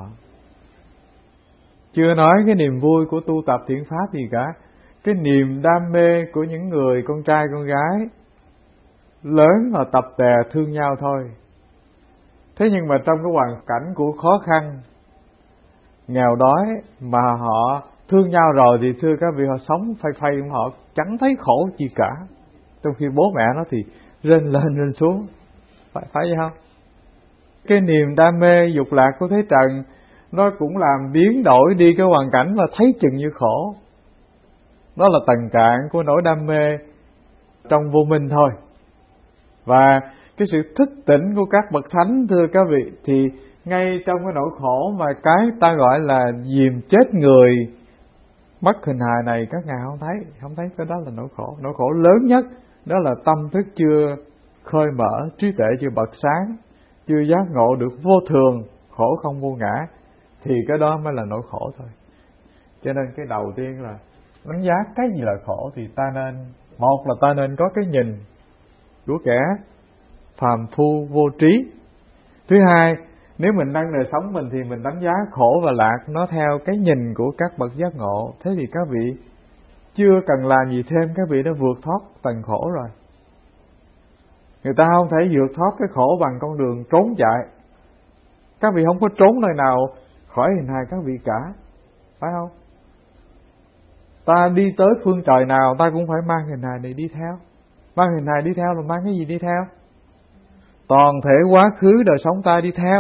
Chưa nói cái niềm vui của tu tập thiện pháp gì cả, cái niềm đam mê của những người con trai con gái lớn họ tập tè thương nhau thôi. Thế nhưng mà trong cái hoàn cảnh của khó khăn, nghèo đói mà họ thương nhau rồi thì thưa các vị, họ sống phay phay, họ chẳng thấy khổ gì cả. Trong khi bố mẹ nó thì rên lên rên xuống, phải vậy không? Cái niềm đam mê dục lạc của thế trần nó cũng làm biến đổi đi cái hoàn cảnh và thấy chừng như khổ. Đó là tầng cạn của nỗi đam mê trong vô minh thôi. Và cái sự thức tỉnh của các bậc thánh thưa các vị, thì ngay trong cái nỗi khổ mà cái ta gọi là dìm chết người, mất hình hài này, các ngài không thấy cái đó là nỗi khổ. Nỗi khổ lớn nhất đó là tâm thức chưa khơi mở, trí tuệ chưa bật sáng, chưa giác ngộ được vô thường, khổ không vô ngã, thì cái đó mới là nỗi khổ thôi. Cho nên cái đầu tiên là đánh giá cái gì là khổ, thì ta nên, một là ta nên có cái nhìn của kẻ phàm phu vô trí. Thứ hai, nếu mình đang đời sống mình thì mình đánh giá khổ và lạc nó theo cái nhìn của các bậc giác ngộ. Thế thì các vị chưa cần làm gì thêm, các vị đã vượt thoát tầng khổ rồi. Người ta không thể vượt thoát cái khổ bằng con đường trốn chạy. Các vị không có trốn nơi nào khỏi hình hài các vị cả, phải không? Ta đi tới phương trời nào ta cũng phải mang hình hài này đi theo. Mang hình hài đi theo là mang cái gì đi theo? Toàn thể quá khứ đời sống ta đi theo.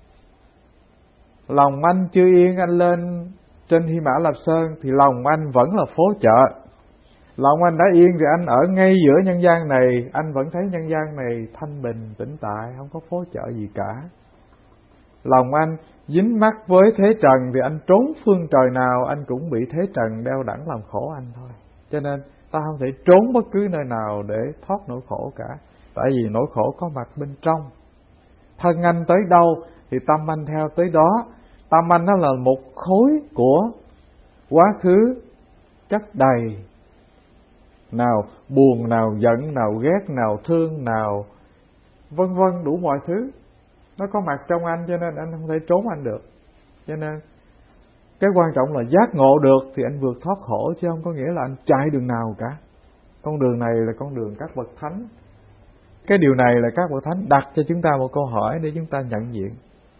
Lòng anh chưa yên, anh lên trên Hy Mã Lạp Sơn thì lòng anh vẫn là phố chợ. Lòng anh đã yên thì anh ở ngay giữa nhân gian này, anh vẫn thấy nhân gian này thanh bình, tĩnh tại, không có phố chợ gì cả. Lòng anh dính mắc với thế trần thì anh trốn phương trời nào anh cũng bị thế trần đeo đẳng làm khổ anh thôi. Cho nên ta không thể trốn bất cứ nơi nào để thoát nỗi khổ cả. Tại vì nỗi khổ có mặt bên trong. Thân anh tới đâu thì tâm anh theo tới đó. Tâm anh nó là một khối của quá khứ chất đầy, nào buồn, nào giận, nào ghét, nào thương, nào vân vân, đủ mọi thứ nó có mặt trong anh, cho nên anh không thể trốn anh được. Cho nên cái quan trọng là giác ngộ được thì anh vượt thoát khổ, chứ không có nghĩa là anh chạy đường nào cả. Con đường này là con đường các bậc thánh. Cái điều này là các bậc thánh đặt cho chúng ta một câu hỏi để chúng ta nhận diện.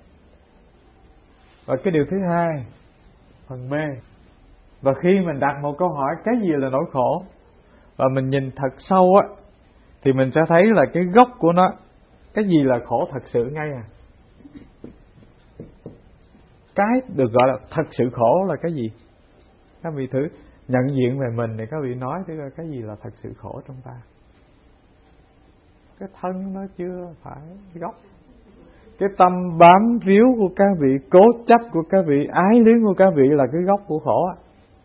Và cái điều thứ hai, phần B. Và khi mình đặt một câu hỏi cái gì là nỗi khổ, và mình nhìn thật sâu á, thì mình sẽ thấy là cái gốc của nó, cái gì là khổ thật sự ngay à. Cái được gọi là thật sự khổ là cái gì? Các vị thử nhận diện về mình thì các vị nói thử coi cái gì là thật sự khổ trong ta. Cái thân nó chưa phải gốc. Cái tâm bám víu của các vị, cố chấp của các vị, ái luyến của các vị là cái gốc của khổ á.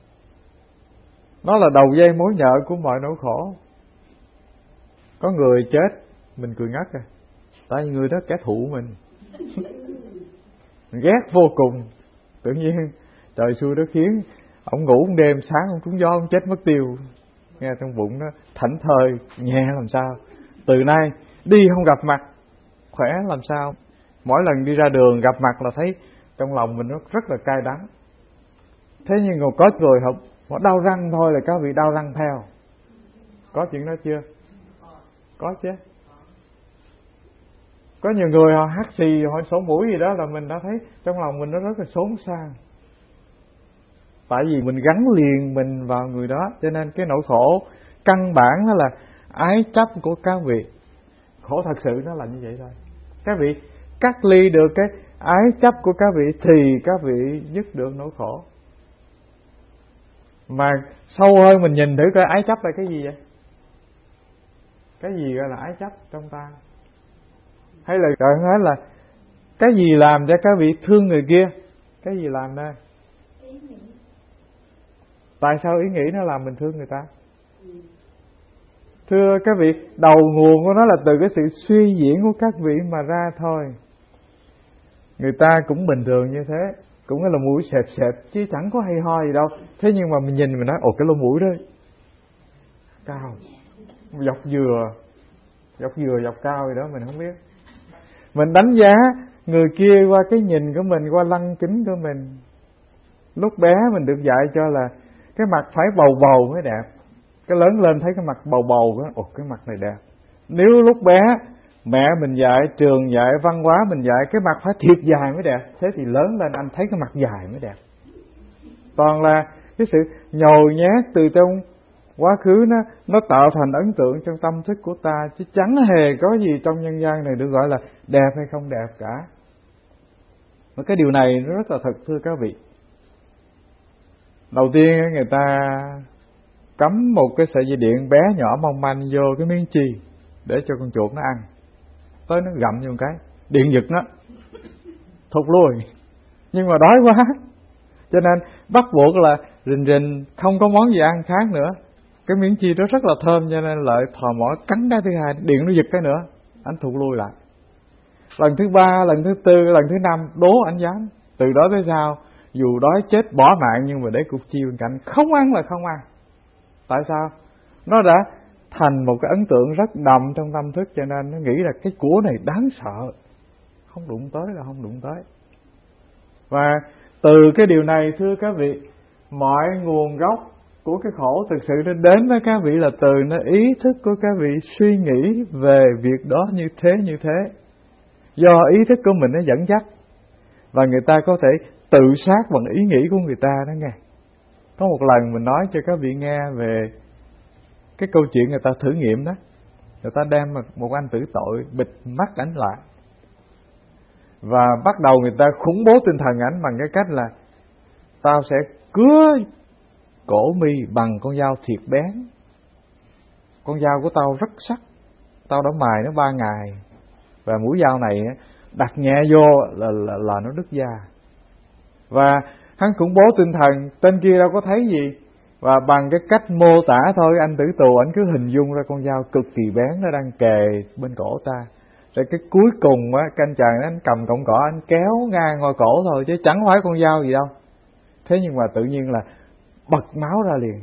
Nó là đầu dây mối nhợ của mọi nỗi khổ. Có người chết mình cười ngất rồi, Tại vì người đó kẻ thù mình, ghét vô cùng. Tự nhiên trời xui đó khiến ông ngủ một đêm, sáng ông trúng gió, ông chết mất tiêu. Nghe trong bụng nó thảnh thơi, nhẹ làm sao. Từ nay đi không gặp mặt, khỏe làm sao. Mỗi lần đi ra đường gặp mặt là thấy trong lòng mình nó rất là cay đắng. Thế nhưng còn có người họ đau răng thôi là các vị đau răng theo. Có chuyện đó chưa? Có chứ. Có nhiều người họ hắt xì, họ sổ mũi gì đó là mình đã thấy trong lòng mình nó rất là xốn sang. Tại vì mình gắn liền mình vào người đó, cho nên cái nỗi khổ căn bản đó là ái chấp của các vị. Khổ thật sự nó là như vậy thôi. Các vị cắt ly được cái ái chấp của các vị thì các vị dứt được nỗi khổ. Mà sâu hơn mình nhìn thử coi ái chấp là cái gì vậy? Cái gì gọi là ái chấp trong ta? Hay là gọi nói là cái gì làm cho các vị thương người kia? Cái gì làm đây? Tại sao ý nghĩ nó làm mình thương người ta? Thưa các vị, đầu nguồn của nó là từ cái sự suy diễn của các vị mà ra thôi. Người ta cũng bình thường như thế, cũng là mũi xẹp xẹp chứ chẳng có hay ho gì đâu. Thế nhưng mà mình nhìn mình nói, ồ cái lỗ mũi đó cao, dọc dừa dọc cao gì đó mình không biết. Mình đánh giá người kia qua cái nhìn của mình, qua lăng kính của mình. Lúc bé mình được dạy cho là cái mặt phải bầu bầu mới đẹp. Cái lớn lên thấy cái mặt bầu bầu đó, ồ cái mặt này đẹp. Nếu lúc bé mẹ mình dạy, trường dạy, văn hóa mình dạy cái mặt phải thiệt dài mới đẹp, thế thì lớn lên anh thấy cái mặt dài mới đẹp. Toàn là cái sự nhồi nhét từ trong quá khứ nó tạo thành ấn tượng trong tâm thức của ta, chứ chẳng hề có gì trong nhân gian này được gọi là đẹp hay không đẹp cả. Mà cái điều này nó rất là thật, thưa các vị. Đầu tiên người ta cắm một cái sợi dây điện bé nhỏ mong manh vô cái miếng chi để cho con chuột nó ăn. Tới nó gặm vô một cái, điện giật nó thụt lui. Nhưng mà đói quá, cho nên bắt buộc là rình không có món gì ăn khác nữa. Cái miếng chi đó rất là thơm, cho nên lợi thò mỏ cắn cái thứ hai, điện nó giật cái nữa, anh thụt lui lại. Lần thứ ba, lần thứ tư, lần thứ năm đố anh dám. Từ đó tới sau, dù đói chết bỏ mạng nhưng mà để cục chi bên cạnh, không ăn là không ăn. Tại sao? Nó đã thành một cái ấn tượng rất đậm trong tâm thức, cho nên nó nghĩ là cái của này đáng sợ, không đụng tới là không đụng tới. Và từ cái điều này, thưa các vị, mọi nguồn gốc của cái khổ thực sự nó đến với các vị là từ nó ý thức của các vị suy nghĩ về việc đó như thế. Do ý thức của mình nó dẫn dắt, và người ta có thể tự sát bằng ý nghĩ của người ta đó nghe. Có một lần mình nói cho các vị nghe về cái câu chuyện người ta thử nghiệm đó. Người ta đem một anh tử tội bịt mắt ảnh lại, và bắt đầu người ta khủng bố tinh thần ảnh bằng cái cách là tao sẽ cứa cổ mi bằng con dao thiệt bén. Con dao của tao rất sắc, tao đã mài nó 3 ngày, và mũi dao này đặt nhẹ vô là nó đứt da. Và hắn khủng bố tinh thần, tên kia đâu có thấy gì, và bằng cái cách mô tả thôi, anh tử tù anh cứ hình dung ra con dao cực kỳ bén nó đang kề bên cổ ta. Rồi cái cuối cùng á, cái anh chàng anh cầm cọng cỏ anh kéo ngang ngoài cổ thôi, chứ chẳng phải con dao gì đâu. Thế nhưng mà tự nhiên là bật máu ra liền,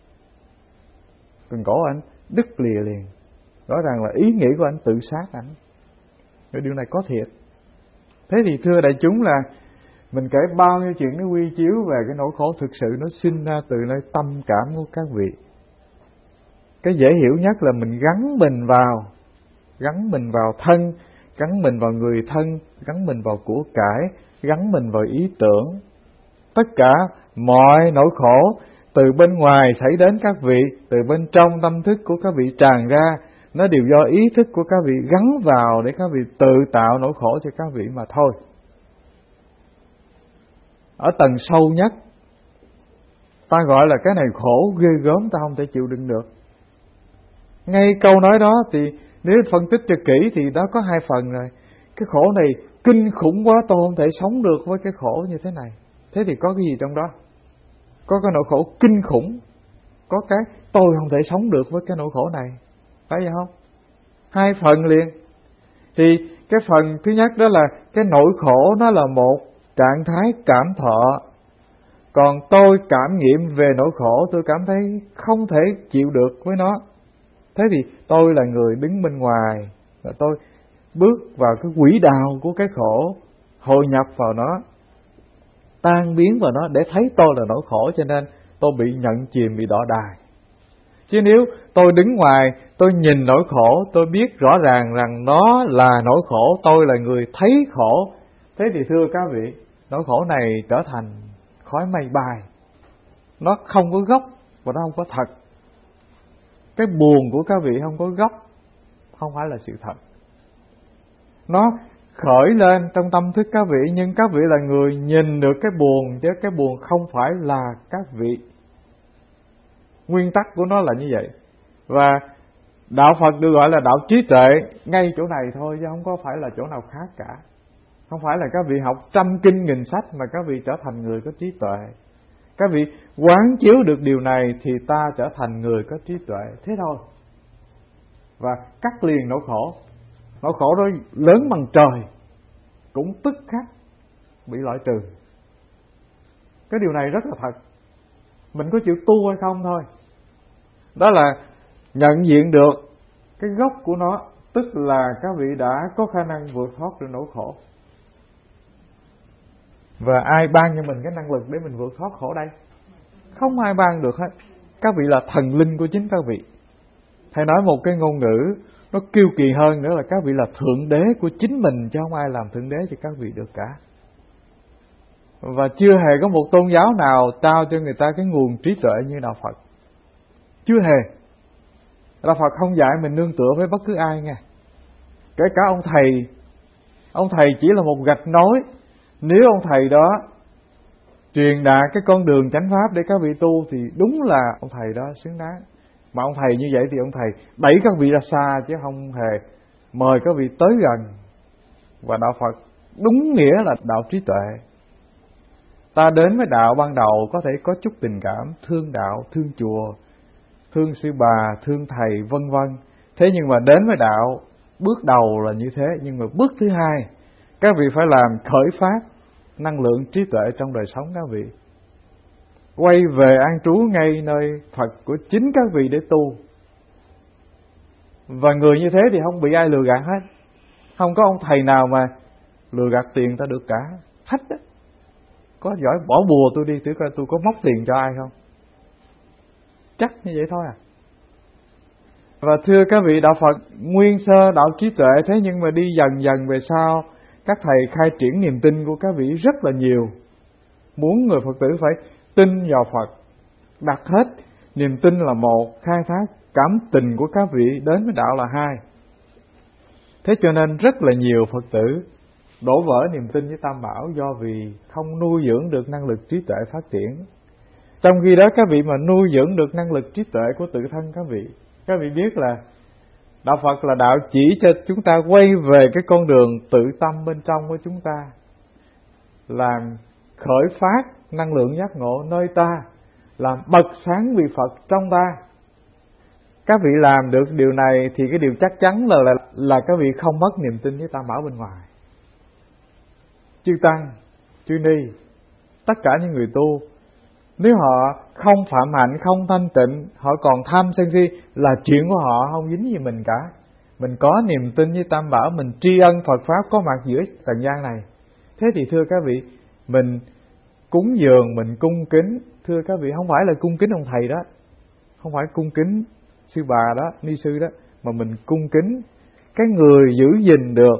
cần cổ anh đứt lìa liền. Rõ ràng là ý nghĩ của anh tự sát anh. Cái điều này có thiệt. Thế thì thưa đại chúng là mình kể bao nhiêu chuyện nó quy chiếu về cái nỗi khổ thực sự nó sinh ra từ nơi tâm cảm của các vị. Cái dễ hiểu nhất là mình gắn mình vào thân, gắn mình vào người thân, gắn mình vào của cải, gắn mình vào ý tưởng. Tất cả mọi nỗi khổ từ bên ngoài xảy đến các vị, từ bên trong tâm thức của các vị tràn ra, nó đều do ý thức của các vị gắn vào để các vị tự tạo nỗi khổ cho các vị mà thôi. Ở tầng sâu nhất, ta gọi là cái này khổ ghê gớm, ta không thể chịu đựng được. Ngay câu nói đó thì nếu phân tích cho kỹ thì đó có 2 phần rồi. Cái khổ này kinh khủng quá, tôi không thể sống được với cái khổ như thế này. Thế thì có cái gì trong đó? Có cái nỗi khổ kinh khủng, có cái tôi không thể sống được với cái nỗi khổ này, phải vậy không? 2 phần liền.
Thì cái phần thứ nhất đó là cái nỗi khổ nó là một trạng thái cảm thọ. Còn tôi cảm nghiệm về nỗi khổ, tôi cảm thấy không thể chịu được với nó. Thế thì tôi là người đứng bên ngoài, và tôi bước vào cái quỹ đạo của cái khổ, hội nhập vào nó, tan biến vào nó để thấy tôi là nỗi khổ, cho nên tôi bị nhận chìm, bị đọa đài. Chứ nếu tôi đứng ngoài, tôi nhìn nỗi khổ, tôi biết rõ ràng rằng nó là nỗi khổ, tôi là người thấy khổ. Thế thì thưa các vị, nỗi khổ này trở thành khói mây bay. Nó không có gốc và nó không có thật. Cái buồn của các vị không có gốc, không phải là sự thật. Nó khởi lên trong tâm thức các vị, nhưng các vị là người nhìn được cái buồn, chứ cái buồn không phải là các vị. Nguyên tắc của nó là như vậy. Và đạo Phật được gọi là đạo trí tuệ ngay chỗ này thôi, chứ không có phải là chỗ nào khác cả. Không phải là các vị học trăm kinh nghìn sách mà các vị trở thành người có trí tuệ. Các vị quán chiếu được điều này thì ta trở thành người có trí tuệ, thế thôi. Và cắt liền nỗi khổ. Nỗi khổ đó lớn bằng trời, cũng tức khắc bị loại trừ. Cái điều này rất là thật. Mình có chịu tu hay không thôi. Đó là nhận diện được cái gốc của nó, tức là các vị đã có khả năng vượt thoát được nỗi khổ. Và ai ban cho mình cái năng lực để mình vượt thoát khổ đây? Không ai ban được hết. Các vị là thần linh của chính các vị. Thầy nói một cái ngôn ngữ nó kiêu kỳ hơn nữa là các vị là thượng đế của chính mình, chứ không ai làm thượng đế cho các vị được cả. Và chưa hề có một tôn giáo nào trao cho người ta cái nguồn trí tuệ như đạo Phật. Chưa hề. Đạo Phật không dạy mình nương tựa với bất cứ ai nha. Kể cả ông thầy chỉ là một gạch nối. Nếu ông thầy đó truyền đạt cái con đường chánh pháp để các vị tu thì đúng là ông thầy đó xứng đáng. Mà ông thầy như vậy thì ông thầy đẩy các vị ra xa, chứ không hề mời các vị tới gần. Và đạo Phật đúng nghĩa là đạo trí tuệ. Ta đến với đạo ban đầu có thể có chút tình cảm, thương đạo, thương chùa, thương sư bà, thương thầy, vân vân. Thế nhưng mà đến với đạo, bước đầu là như thế. Nhưng mà bước thứ hai, các vị phải làm khởi phát năng lượng trí tuệ trong đời sống các vị. Quay về an trú ngay nơi Phật của chính các vị để tu. Và người như thế thì không bị ai lừa gạt hết. Không có ông thầy nào mà lừa gạt tiền ta được cả. Hết á. Có giỏi bỏ bùa tôi đi, thử coi tôi có móc tiền cho ai không. Chắc như vậy thôi à. Và thưa các vị, đạo Phật nguyên sơ đạo trí tuệ, thế nhưng mà đi dần dần về sau, các thầy khai triển niềm tin của các vị rất là nhiều. Muốn người Phật tử phải tin vào Phật, đặt hết niềm tin là một, khai thác cảm tình của các vị đến với đạo là hai. Thế cho nên rất là nhiều Phật tử đổ vỡ niềm tin với Tam Bảo do vì không nuôi dưỡng được năng lực trí tuệ phát triển. Trong khi đó các vị mà nuôi dưỡng được năng lực trí tuệ của tự thân các vị biết là đạo Phật là đạo chỉ cho chúng ta quay về cái con đường tự tâm bên trong của chúng ta, làm khởi phát năng lượng giác ngộ nơi ta, làm bật sáng vị Phật trong ta. Các vị làm được điều này thì cái điều chắc chắn là các vị không mất niềm tin với Tam Bảo bên ngoài. Chư Tăng, chư Ni, tất cả những người tu, nếu họ không phạm hạnh, không thanh tịnh, họ còn tham sân si là chuyện của họ, không dính gì mình cả. Mình có niềm tin với Tam Bảo, mình tri ân Phật Pháp có mặt giữa trần gian này. Thế thì thưa các vị, mình cúng dường, mình cung kính. Thưa các vị, không phải là cung kính ông thầy đó, không phải cung kính sư bà đó, ni sư đó, mà mình cung kính cái người giữ gìn được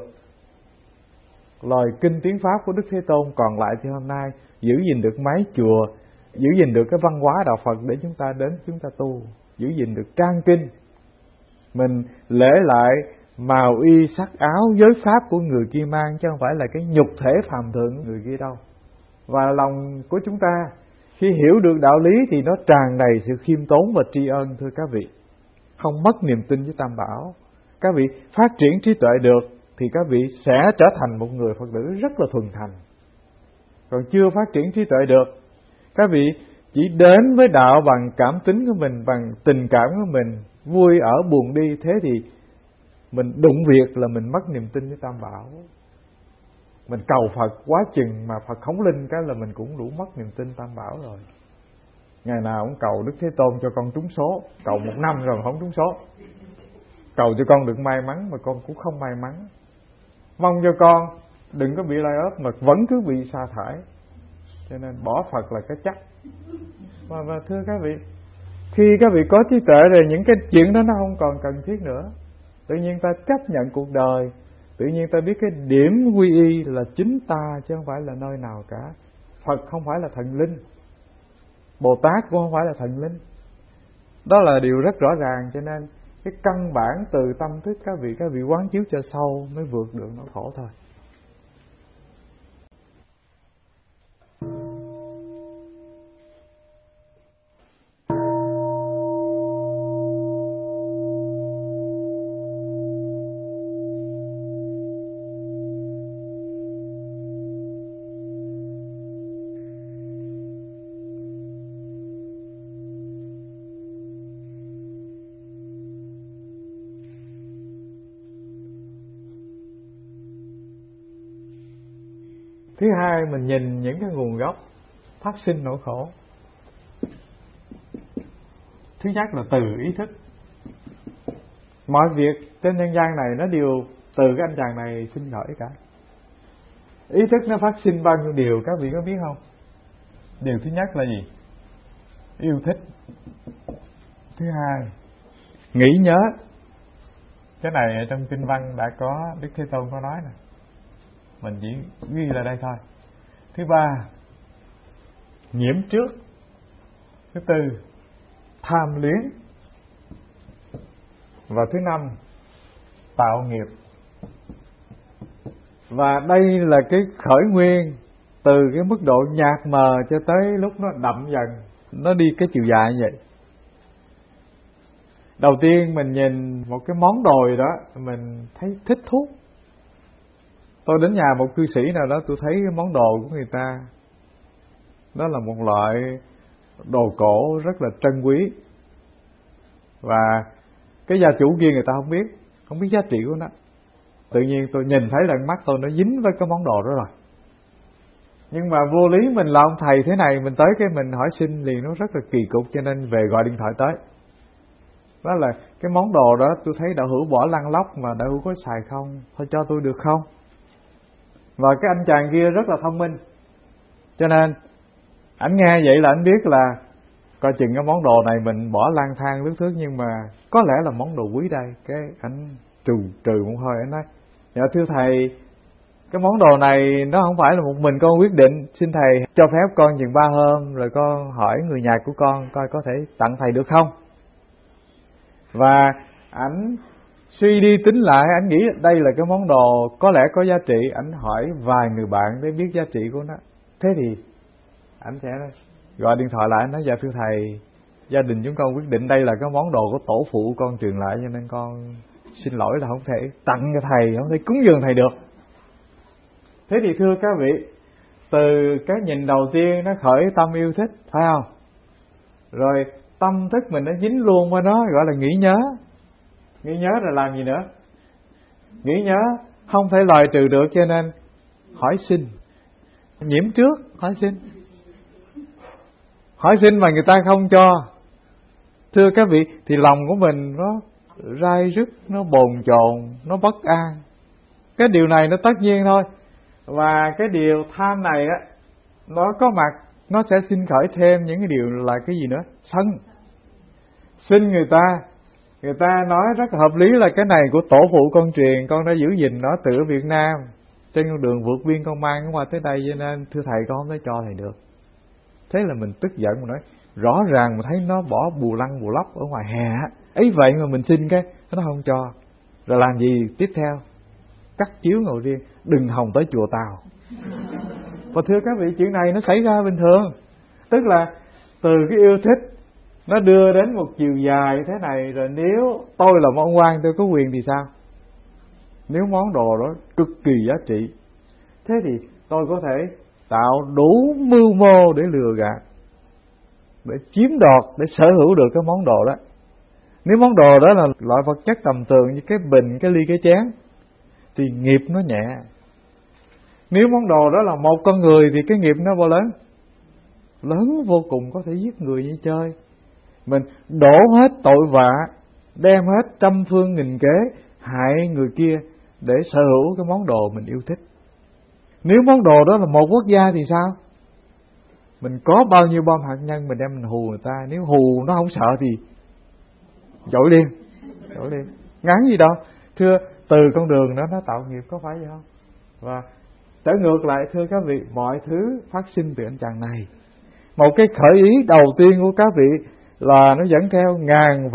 lời kinh tiếng Pháp của Đức Thế Tôn còn lại cho hôm nay, giữ gìn được mái chùa, giữ gìn được cái văn hóa đạo Phật để chúng ta đến chúng ta tu, giữ gìn được trang kinh. Mình lễ lại màu y sắc áo giới pháp của người kia mang, chứ không phải là cái nhục thể phàm thượng của người kia đâu. Và lòng của chúng ta khi hiểu được đạo lý thì nó tràn đầy sự khiêm tốn và tri ân, thưa các vị. Không mất niềm tin với Tam Bảo. Các vị phát triển trí tuệ được thì các vị sẽ trở thành một người Phật tử rất là thuần thành. Còn chưa phát triển trí tuệ được, các vị chỉ đến với đạo bằng cảm tính của mình, bằng tình cảm của mình, vui ở buồn đi, thế thì Mình đụng việc là mình mất niềm tin với Tam Bảo. Mình cầu Phật quá chừng mà Phật khống linh cái là mình cũng đủ mất niềm tin Tam Bảo rồi. Ngày nào cũng cầu Đức Thế Tôn cho con trúng số, cầu 1 năm rồi không trúng số. Cầu cho con được may mắn mà con cũng không may mắn. Mong cho con đừng có bị lai ốp mà vẫn cứ bị sa thải. Cho nên bỏ Phật là cái chắc. Và thưa các vị, khi các vị có trí tuệ rồi, những cái chuyện đó nó không còn cần thiết nữa. Tự nhiên ta chấp nhận cuộc đời, tự nhiên ta biết cái điểm quy y là chính ta chứ không phải là nơi nào cả. Phật không phải là thần linh, Bồ Tát cũng không phải là thần linh. Đó là điều rất rõ ràng. Cho nên cái căn bản từ tâm thức các vị quán chiếu cho sâu mới vượt được nỗi khổ thôi. Thứ hai, mình nhìn những cái nguồn gốc phát sinh nỗi khổ. Thứ nhất là từ ý thức. Mọi việc trên nhân gian này nó đều từ cái anh chàng này sinh khởi cả. Ý thức nó phát sinh bao nhiêu điều các vị có biết không? Điều thứ nhất là gì? Yêu thích. Thứ hai, nghĩ nhớ. Cái này ở trong kinh văn đã có, Đức Thế Tôn có nói nè, mình chỉ ghi là đây thôi. Thứ ba, nhiễm trước. Thứ tư, tham luyến. Và thứ năm, tạo nghiệp. Và đây là cái khởi nguyên từ cái mức độ nhạt mờ cho tới lúc nó đậm dần, nó đi cái chiều dài như vậy. Đầu tiên mình nhìn một cái món đồ đó, mình thấy thích thú. Tôi đến nhà một cư sĩ nào đó, tôi thấy cái món đồ của người ta, đó là một loại đồ cổ rất là trân quý. Và cái gia chủ kia người ta không biết giá trị của nó. Tự nhiên tôi nhìn thấy là mắt tôi nó dính với cái món đồ đó rồi. Nhưng mà vô lý mình là ông thầy thế này, mình tới cái mình hỏi xin liền, nó rất là kỳ cục, cho nên về gọi điện thoại tới. Đó là cái món đồ đó tôi thấy đạo hữu bỏ lăn lóc mà đạo hữu có xài không? Thôi cho tôi được không? Và cái anh chàng kia rất là thông minh, cho nên ảnh nghe vậy là ảnh biết là coi chừng cái món đồ này mình bỏ lang thang lướt thước, nhưng mà có lẽ là món đồ quý đây. Cái ảnh trừ một hơi, ảnh nói: dạ thưa thầy, cái món đồ này nó không phải là một mình con quyết định, xin thầy cho phép con chừng 3 hôm rồi con hỏi người nhà của con coi có thể tặng thầy được không. Và ảnh suy đi tính lại, ảnh nghĩ đây là cái món đồ có lẽ có giá trị. Ảnh hỏi vài người bạn để biết giá trị của nó. Thế thì ảnh sẽ gọi điện thoại lại, ảnh nói: dạ thưa thầy, gia đình chúng con quyết định đây là cái món đồ của tổ phụ con truyền lại, cho nên con xin lỗi là không thể tặng cho thầy, không thể cúng dường thầy được. Thế thì thưa các vị, từ cái nhìn đầu tiên nó khởi tâm yêu thích, phải không? Rồi tâm thức mình nó dính luôn qua nó, gọi là nghĩ nhớ. Nghĩ nhớ rồi làm gì nữa? Nghĩ nhớ không thể loại trừ được, cho nên hỏi xin. Nhiễm trước, hỏi xin. Hỏi xin mà người ta không cho, thưa các vị, thì lòng của mình nó rai rứt, nó bồn chồn, nó bất an. Cái điều này nó tất nhiên thôi. Và cái điều tham này á, nó có mặt, nó sẽ sinh khởi thêm những cái điều là cái gì nữa? Sân. Xin người ta nói rất là hợp lý là cái này của tổ phụ con truyền, con đã giữ gìn nó từ Việt Nam, trên con đường vượt biên con mang nó qua tới đây, cho nên thưa thầy con không thể cho thầy được. Thế là mình tức giận, mình nói rõ ràng mà thấy nó bỏ bù lăng bù lóc ở ngoài hè ấy, vậy mà mình xin cái nó không cho. Rồi làm gì tiếp theo? Cắt chiếu ngồi riêng, đừng hòng tới chùa Tàu. Và thưa các vị, chuyện này nó xảy ra bình thường. Tức là từ cái yêu thích nó đưa đến một chiều dài thế này, rồi nếu tôi là một ông quan, tôi có quyền thì sao? Nếu món đồ đó cực kỳ giá trị, thế thì tôi có thể tạo đủ mưu mô để lừa gạt, để chiếm đoạt, để sở hữu được cái món đồ đó. Nếu món đồ đó là loại vật chất tầm thường như cái bình, cái ly, cái chén thì nghiệp nó nhẹ. Nếu món đồ đó là một con người thì cái nghiệp nó bao lớn? Lớn vô cùng, có thể giết người như chơi. Mình đổ hết tội vạ, đem hết trăm phương nghìn kế hại người kia để sở hữu cái món đồ mình yêu thích. Nếu món đồ đó là một quốc gia thì sao? Mình có bao nhiêu bom hạt nhân mình đem mình hù người ta, nếu hù nó không sợ thì dội liền. Ngắn gì đâu. Thưa, từ con đường đó nó tạo nghiệp, có phải vậy không? Và trở ngược lại, thưa các vị, mọi thứ phát sinh từ anh chàng này. Một cái khởi ý đầu tiên của các vị là nó dẫn theo ngàn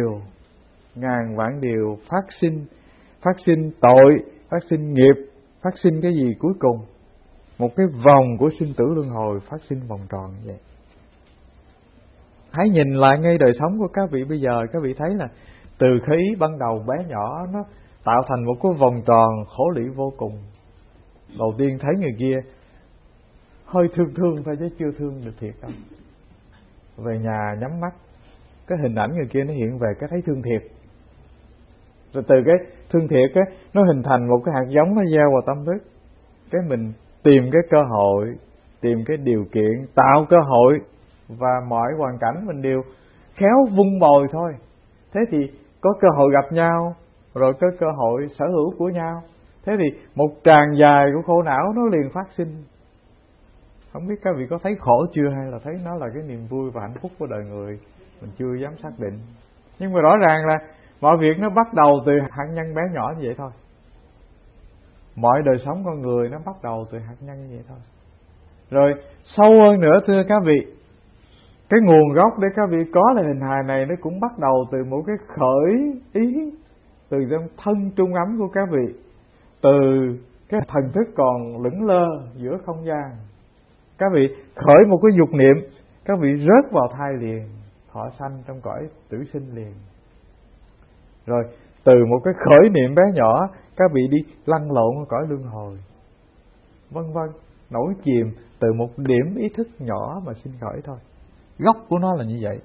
vạn điều phát sinh tội, phát sinh nghiệp, phát sinh cái gì cuối cùng? Một cái vòng của sinh tử luân hồi phát sinh vòng tròn như vậy. Hãy nhìn lại ngay đời sống của các vị bây giờ, các vị thấy là từ khởi ý ban đầu bé nhỏ nó tạo thành một cái vòng tròn khổ lụy vô cùng. Đầu tiên thấy người kia hơi thương thôi chứ chưa thương được thiệt đâu. Về nhà nhắm mắt, cái hình ảnh người kia nó hiện về cái thấy thương thiệt. Rồi từ cái thương thiệt á, nó hình thành một cái hạt giống, nó gieo vào tâm thức. Cái mình tìm cái cơ hội, tìm cái điều kiện, tạo cơ hội, và mọi hoàn cảnh mình đều khéo vun bồi thôi. Thế thì có cơ hội gặp nhau, rồi có cơ hội sở hữu của nhau. Thế thì một tràng dài của khổ não nó liền phát sinh. Không biết các vị có thấy khổ chưa, hay là thấy nó là cái niềm vui và hạnh phúc của đời người, mình chưa dám xác định. Nhưng mà rõ ràng là mọi việc nó bắt đầu từ hạt nhân bé nhỏ như vậy thôi. Mọi đời sống con người nó bắt đầu từ hạt nhân như vậy thôi. Rồi sâu hơn nữa, thưa các vị, cái nguồn gốc để các vị có là hình hài này nó cũng bắt đầu từ một cái khởi ý, từ trong thân trung ấm của các vị, từ cái thần thức còn lững lơ giữa không gian. Các vị khởi một cái dục niệm, các vị rớt vào thai liền, thọ sanh trong cõi tử sinh liền. Rồi từ một cái khởi niệm bé nhỏ, các vị đi lăn lộn ở cõi luân hồi, vân vân, nổi chìm từ một điểm ý thức nhỏ mà sinh khởi thôi. Gốc của nó là như vậy.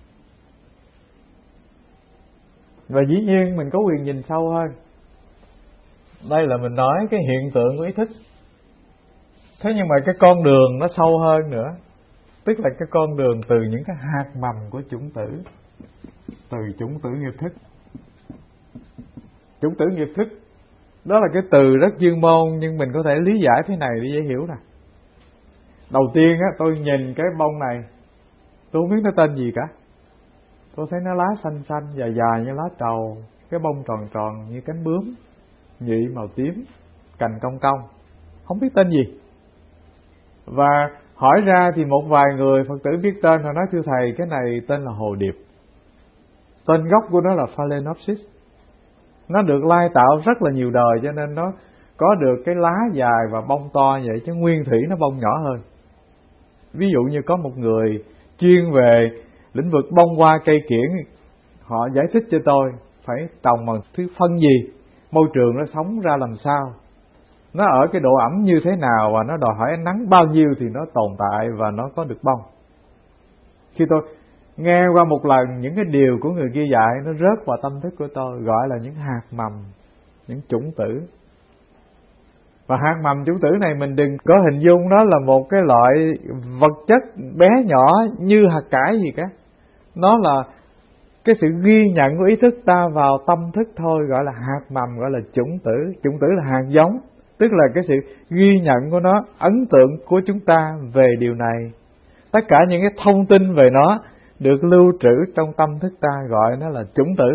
Và dĩ nhiên mình có quyền nhìn sâu hơn. Đây là mình nói cái hiện tượng của ý thức. Thế nhưng mà cái con đường nó sâu hơn nữa, tức là cái con đường từ những cái hạt mầm của chủng tử, từ chủng tử nghiệp thức. Chủng tử nghiệp thức đó là cái từ rất chuyên môn, nhưng mình có thể lý giải thế này để dễ hiểu nè. Đầu tiên á, tôi nhìn cái bông này, tôi không biết nó tên gì cả. Tôi thấy nó lá xanh xanh, dài dài như lá trầu, cái bông tròn tròn như cánh bướm, nhụy màu tím, cành cong cong, không biết tên gì. Và hỏi ra thì một vài người Phật tử biết tên, họ nói thưa thầy cái này tên là hồ điệp. Tên gốc của nó là Phalaenopsis. Nó được lai tạo rất là nhiều đời, cho nên nó có được cái lá dài và bông to vậy, chứ nguyên thủy nó bông nhỏ hơn. Ví dụ như có một người chuyên về lĩnh vực bông hoa cây kiểng, họ giải thích cho tôi phải trồng bằng thứ phân gì, môi trường nó sống ra làm sao, nó ở cái độ ẩm như thế nào, và nó đòi hỏi ánh nắng bao nhiêu thì nó tồn tại và nó có được bông. Khi tôi nghe qua một lần những cái điều của người kia dạy, nó rớt vào tâm thức của tôi, gọi là những hạt mầm, những chủng tử. Và hạt mầm chủng tử này mình đừng có hình dung nó là một cái loại vật chất bé nhỏ như hạt cải gì cả. Nó là cái sự ghi nhận của ý thức ta vào tâm thức thôi, gọi là hạt mầm, gọi là chủng tử. Chủng tử là hạt giống, tức là cái sự ghi nhận của nó, ấn tượng của chúng ta về điều này. Tất cả những cái thông tin về nó được lưu trữ trong tâm thức ta, gọi nó là chủng tử.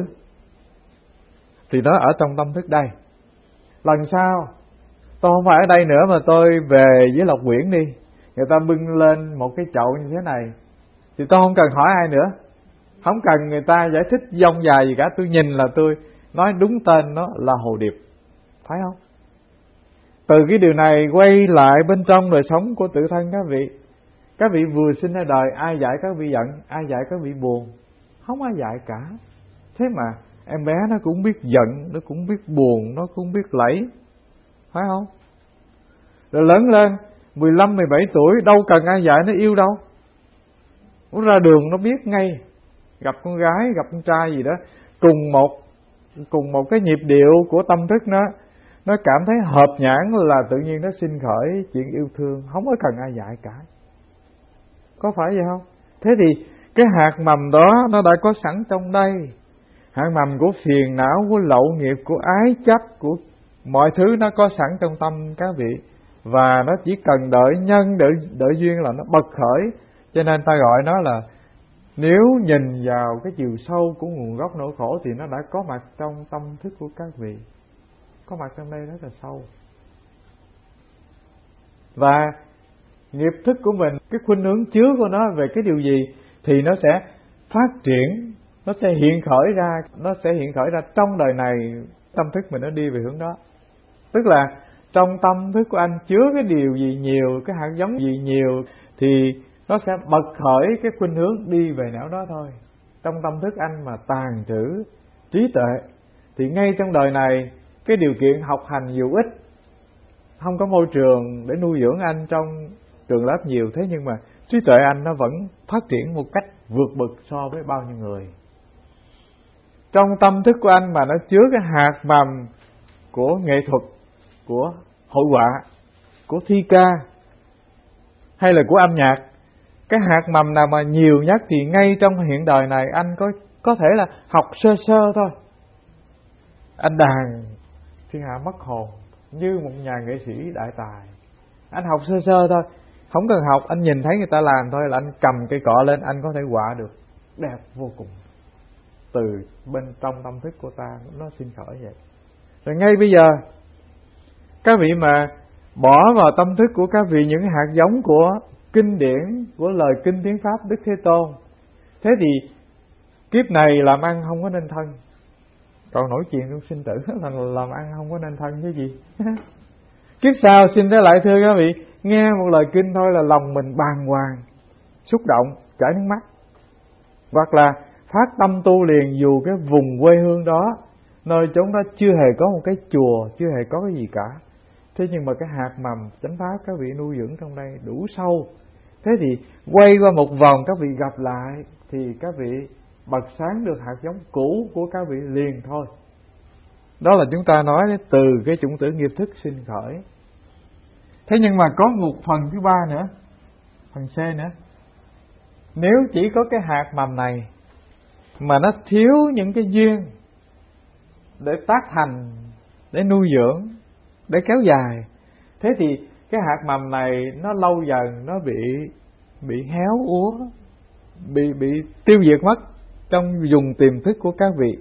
Thì nó ở trong tâm thức đây. Lần sau tôi không phải ở đây nữa mà tôi về với Lộc Quyển đi, người ta bưng lên một cái chậu như thế này, thì tôi không cần hỏi ai nữa, không cần người ta giải thích dông dài gì cả. Tôi nhìn là tôi nói đúng tên nó là hồ điệp, phải không? Từ cái điều này quay lại bên trong đời sống của tự thân các vị. Các vị vừa sinh ra đời, ai dạy các vị giận, ai dạy các vị buồn? Không ai dạy cả. Thế mà em bé nó cũng biết giận, nó cũng biết buồn, nó cũng biết lẫy, phải không? Rồi lớn lên 15, 17 tuổi, đâu cần ai dạy nó yêu đâu. Nó ra đường nó biết ngay. gặp con gái, gặp con trai gì đó, cùng một cái nhịp điệu của tâm thức nó cảm thấy hợp nhãn là tự nhiên nó sinh khởi chuyện yêu thương, không có cần ai dạy cả. Có phải vậy không? Thế thì cái hạt mầm đó nó đã có sẵn trong đây. Hạt mầm của phiền não, của lậu nghiệp, của ái chấp, của mọi thứ nó có sẵn trong tâm các vị. Và nó chỉ cần đợi nhân, đợi duyên là nó bật khởi. Cho nên ta gọi nó là, nếu nhìn vào cái chiều sâu của nguồn gốc nỗi khổ thì nó đã có mặt trong tâm thức của các vị. Có mặt trong đây rất là sâu. Và nghiệp thức của mình, cái khuynh hướng chứa của nó về cái điều gì thì nó sẽ phát triển, nó sẽ hiện khởi ra trong đời này. Tâm thức mình nó đi về hướng đó. Tức là trong tâm thức của anh chứa cái điều gì nhiều, cái hạt giống gì nhiều thì nó sẽ bật khởi cái khuynh hướng đi về nẻo đó thôi. Trong tâm thức anh mà tàn trữ trí tuệ thì ngay trong đời này cái điều kiện học hành dù ít, không có môi trường để nuôi dưỡng anh trong trường lớp nhiều, thế nhưng mà trí tuệ anh nó vẫn phát triển một cách vượt bậc so với bao nhiêu người. Trong tâm thức của anh mà nó chứa cái hạt mầm của nghệ thuật, của hội họa, của thi ca hay là của âm nhạc, cái hạt mầm nào mà nhiều nhất thì ngay trong hiện đời này anh có thể là học sơ sơ thôi, anh đàn thiên hạ mất hồn như một nhà nghệ sĩ đại tài. Anh học sơ sơ thôi, không cần học, anh nhìn thấy người ta làm thôi là anh cầm cây cọ lên, anh có thể họa được đẹp vô cùng. Từ bên trong tâm thức của ta nó sinh khởi vậy. Rồi ngay bây giờ các vị mà bỏ vào tâm thức của các vị những hạt giống của kinh điển, của lời kinh tiếng Pháp Đức Thế Tôn, thế thì kiếp này làm ăn không có nên thân. Còn nổi chuyện trong sinh tử là làm ăn không có nên thân chứ gì. Kiếp sau xin trở lại thưa các vị, nghe một lời kinh thôi là lòng mình bàng hoàng, xúc động, chảy nước mắt. Hoặc là phát tâm tu liền dù cái vùng quê hương đó, nơi chốn đó chưa hề có một cái chùa, chưa hề có cái gì cả. Thế nhưng mà cái hạt mầm chánh pháp các vị nuôi dưỡng trong đây đủ sâu. Thế thì quay qua một vòng các vị gặp lại thì các vị bật sáng được hạt giống cũ của các vị liền thôi. Đó là chúng ta nói từ cái chủng tử nghiệp thức sinh khởi. Thế nhưng mà có một phần thứ ba nữa, phần C nữa. Nếu chỉ có cái hạt mầm này mà nó thiếu những cái duyên để tác thành, để nuôi dưỡng, để kéo dài, thế thì cái hạt mầm này nó lâu dần nó bị héo úa, bị tiêu diệt mất trong vùng tiềm thức của các vị.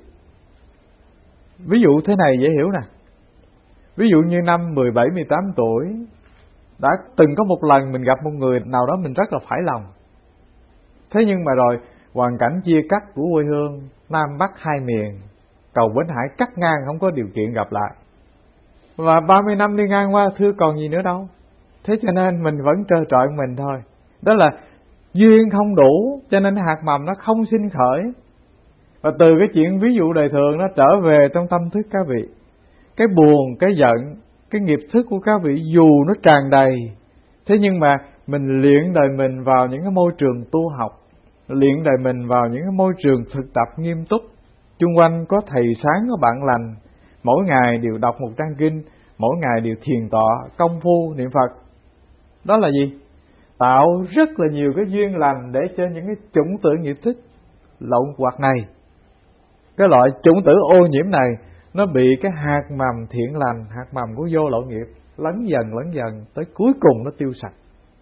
Ví dụ thế này dễ hiểu nè. Ví dụ như năm 17, 18 tuổi đã từng có một lần mình gặp một người nào đó mình rất là phải lòng. Thế nhưng mà rồi hoàn cảnh chia cắt của quê hương Nam Bắc hai miền, cầu Bến Hải cắt ngang, không có điều kiện gặp lại. Và 30 năm đi ngang qua thưa còn gì nữa đâu. Thế cho nên mình vẫn trơ trọi mình thôi. Đó là duyên không đủ, cho nên hạt mầm nó không sinh khởi. Và từ cái chuyện ví dụ đời thường nó trở về trong tâm thức các vị. Cái buồn, cái giận, cái nghiệp thức của các vị dù nó tràn đầy, thế nhưng mà mình luyện đời mình vào những cái môi trường tu học, luyện đời mình vào những cái môi trường thực tập nghiêm túc. Chung quanh có thầy sáng, có bạn lành, mỗi ngày đều đọc một trang kinh, mỗi ngày đều thiền tọa, công phu niệm Phật. Đó là gì? Tạo rất là nhiều cái duyên lành để cho những cái chủng tử nghiệp thức lậu hoặc này, cái loại chủng tử ô nhiễm này, nó bị cái hạt mầm thiện lành, hạt mầm của vô lậu nghiệp lấn dần tới cuối cùng nó tiêu sạch.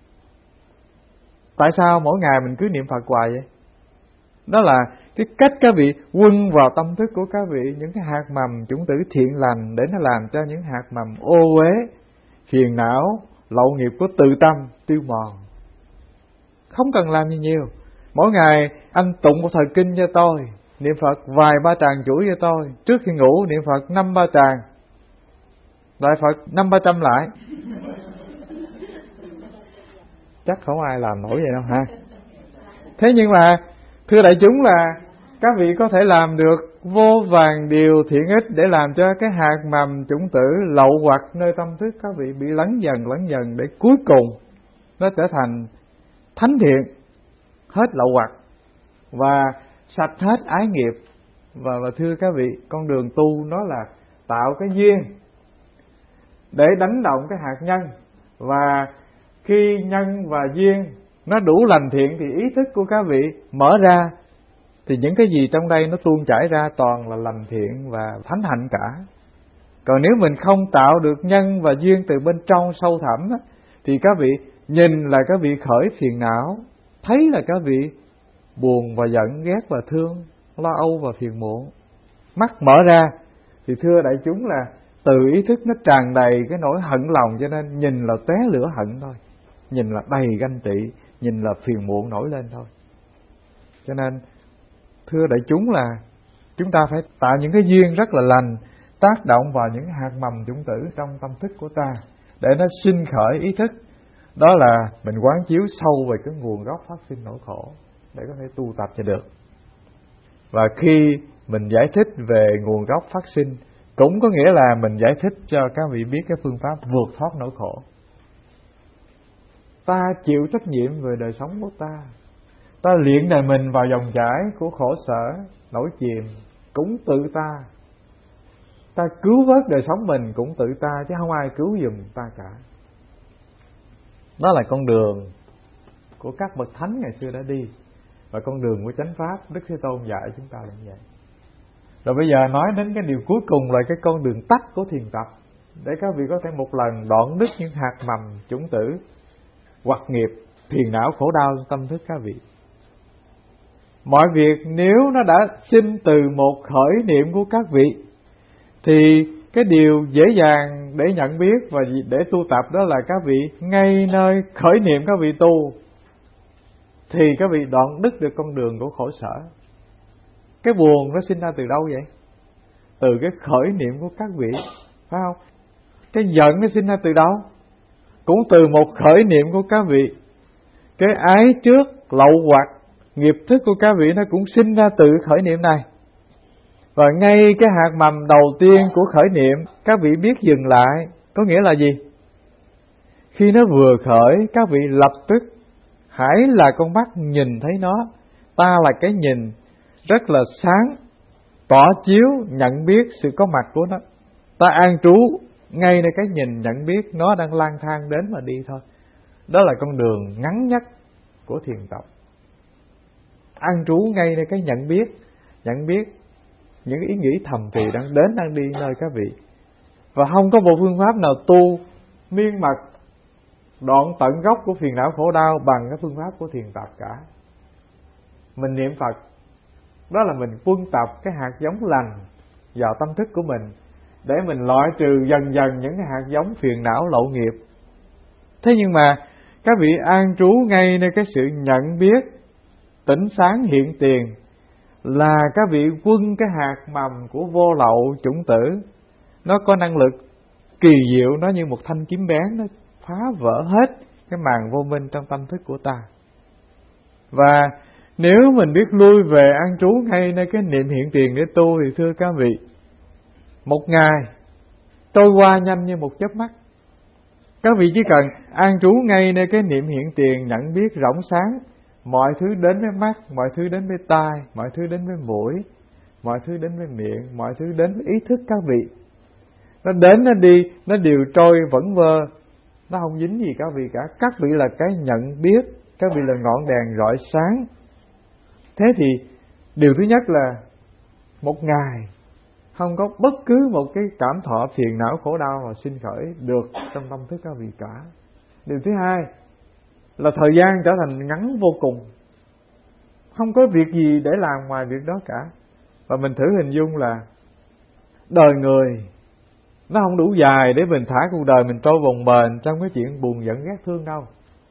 Tại sao mỗi ngày mình cứ niệm Phật hoài vậy? Đó là cái cách các vị quân vào tâm thức của các vị những cái hạt mầm chủng tử thiện lành để nó làm cho những hạt mầm ô uế, phiền não, lậu nghiệp của tự tâm tiêu mòn. Không cần làm gì nhiều. Mỗi ngày anh tụng một thời kinh cho tôi, niệm Phật vài ba tràng chuỗi cho tôi. Trước khi ngủ niệm Phật 5-3 tràng, lại Phật 500-300 lại. Chắc không ai làm nổi vậy đâu ha. Thế nhưng mà thưa đại chúng là các vị có thể làm được vô vàn điều thiện ích để làm cho cái hạt mầm chủng tử lậu hoặc nơi tâm thức các vị bị lấn dần để cuối cùng nó trở thành thánh thiện, hết lậu hoặc. Và sạch hết ái nghiệp. Và thưa các vị, con đường tu nó là tạo cái duyên để đánh động cái hạt nhân. Và khi nhân và duyên nó đủ lành thiện thì ý thức của các vị mở ra, thì những cái gì trong đây nó tuôn chảy ra toàn là lành thiện và thánh hạnh cả. Còn nếu mình không tạo được nhân và duyên từ bên trong sâu thẳm á, thì các vị nhìn là các vị khởi phiền não, thấy là các vị buồn và giận, ghét và thương, lo âu và phiền muộn. Mắt mở ra thì thưa đại chúng là từ ý thức nó tràn đầy cái nỗi hận lòng, cho nên nhìn là tóe lửa hận thôi, nhìn là đầy ganh tị, nhìn là phiền muộn nổi lên thôi. Cho nên thưa đại chúng là chúng ta phải tạo những cái duyên rất là lành, tác động vào những hạt mầm chủng tử trong tâm thức của ta để nó sinh khởi ý thức. Đó là mình quán chiếu sâu về cái nguồn gốc phát sinh nỗi khổ để có thể tu tập cho được. Và khi mình giải thích về nguồn gốc phát sinh cũng có nghĩa là mình giải thích cho các vị biết cái phương pháp vượt thoát nỗi khổ. Ta chịu trách nhiệm về đời sống của ta. Ta luyện đời mình vào dòng chảy của khổ sở, nổi chìm cũng tự ta. Ta cứu vớt đời sống mình cũng tự ta, chứ không ai cứu giùm ta cả. Đó là con đường của các bậc thánh ngày xưa đã đi, và con đường của chánh pháp Đức Thế Tôn dạy chúng ta là như vậy. Rồi bây giờ nói đến cái điều cuối cùng là cái con đường tắt của thiền tập, để các vị có thể một lần đoạn đứt những hạt mầm chủng tử hoặc nghiệp phiền não khổ đau trong tâm thức các vị. Mọi việc nếu nó đã sinh từ một khởi niệm của các vị thì cái điều dễ dàng để nhận biết và để tu tập đó là các vị ngay nơi khởi niệm các vị tu thì các vị đoạn đứt được con đường của khổ sở. Cái buồn nó sinh ra từ đâu vậy? Từ cái khởi niệm của các vị, phải không? Cái giận nó sinh ra từ đâu? Cũng từ một khởi niệm của các vị. Cái ái trước, lậu hoặc, nghiệp thức của các vị nó cũng sinh ra từ khởi niệm này. Và ngay cái hạt mầm đầu tiên của khởi niệm các vị biết dừng lại, có nghĩa là gì? Khi nó vừa khởi, các vị lập tức hãy là con mắt nhìn thấy nó. Ta là cái nhìn rất là sáng, tỏ chiếu nhận biết sự có mặt của nó. Ta an trú ngay nơi cái nhìn nhận biết nó đang lang thang đến mà đi thôi. Đó là con đường ngắn nhất của thiền tập. An trú ngay nơi cái nhận biết những ý nghĩ thầm thì đang đến đang đi nơi các vị. Và không có một phương pháp nào tu miên mật đoạn tận gốc của phiền não khổ đau bằng cái phương pháp của thiền tập cả. Mình niệm Phật, đó là mình quân tập cái hạt giống lành vào tâm thức của mình để mình loại trừ dần dần những cái hạt giống phiền não lậu nghiệp. Thế nhưng mà các vị an trú ngay nơi cái sự nhận biết tỉnh sáng hiện tiền là các vị quân cái hạt mầm của vô lậu chủng tử. Nó có năng lực kỳ diệu, nó như một thanh kiếm bén, nó phá vỡ hết cái màn vô minh trong tâm thức của ta. Và nếu mình biết lui về an trú ngay nơi cái niệm hiện tiền để tu thì thưa các vị, một ngày trôi qua nhanh như một chớp mắt. Các vị chỉ cần an trú ngay nơi cái niệm hiện tiền, nhận biết rỗng sáng, mọi thứ đến với mắt, mọi thứ đến với tai, mọi thứ đến với mũi, mọi thứ đến với miệng, mọi thứ đến với ý thức các vị. Nó đến, nó đi, nó đều trôi vẩn vơ, nó không dính gì các vị cả. Các vị là cái nhận biết, các vị là ngọn đèn rọi sáng. Thế thì điều thứ nhất là một ngày không có bất cứ một cái cảm thọ phiền não khổ đau mà sinh khởi được trong tâm thức các vị cả. Điều thứ hai là thời gian trở thành ngắn vô cùng, không có việc gì để làm ngoài việc đó cả. Và mình thử hình dung là đời người nó không đủ dài để mình thả cuộc đời mình trôi bồng bềnh trong cái chuyện buồn giận ghét thương đâu.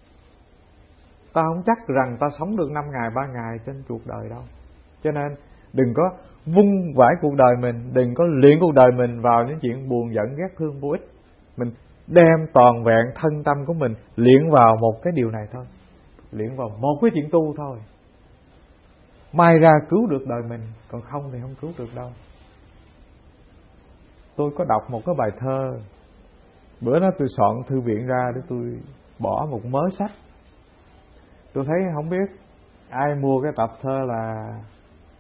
Ta không chắc rằng ta sống được 5 ngày 3 ngày trên cuộc đời đâu. Cho nên đừng có vung vãi cuộc đời mình, đừng có luyện cuộc đời mình vào những chuyện buồn giận ghét thương vô ích. Mình đem toàn vẹn thân tâm của mình luyện vào một cái điều này thôi, luyện vào một cái chuyện tu thôi. May ra cứu được đời mình, còn không thì không cứu được đâu. Tôi có đọc một cái bài thơ, bữa đó tôi soạn thư viện ra để tôi bỏ một mớ sách. Tôi thấy không biết ai mua cái tập thơ là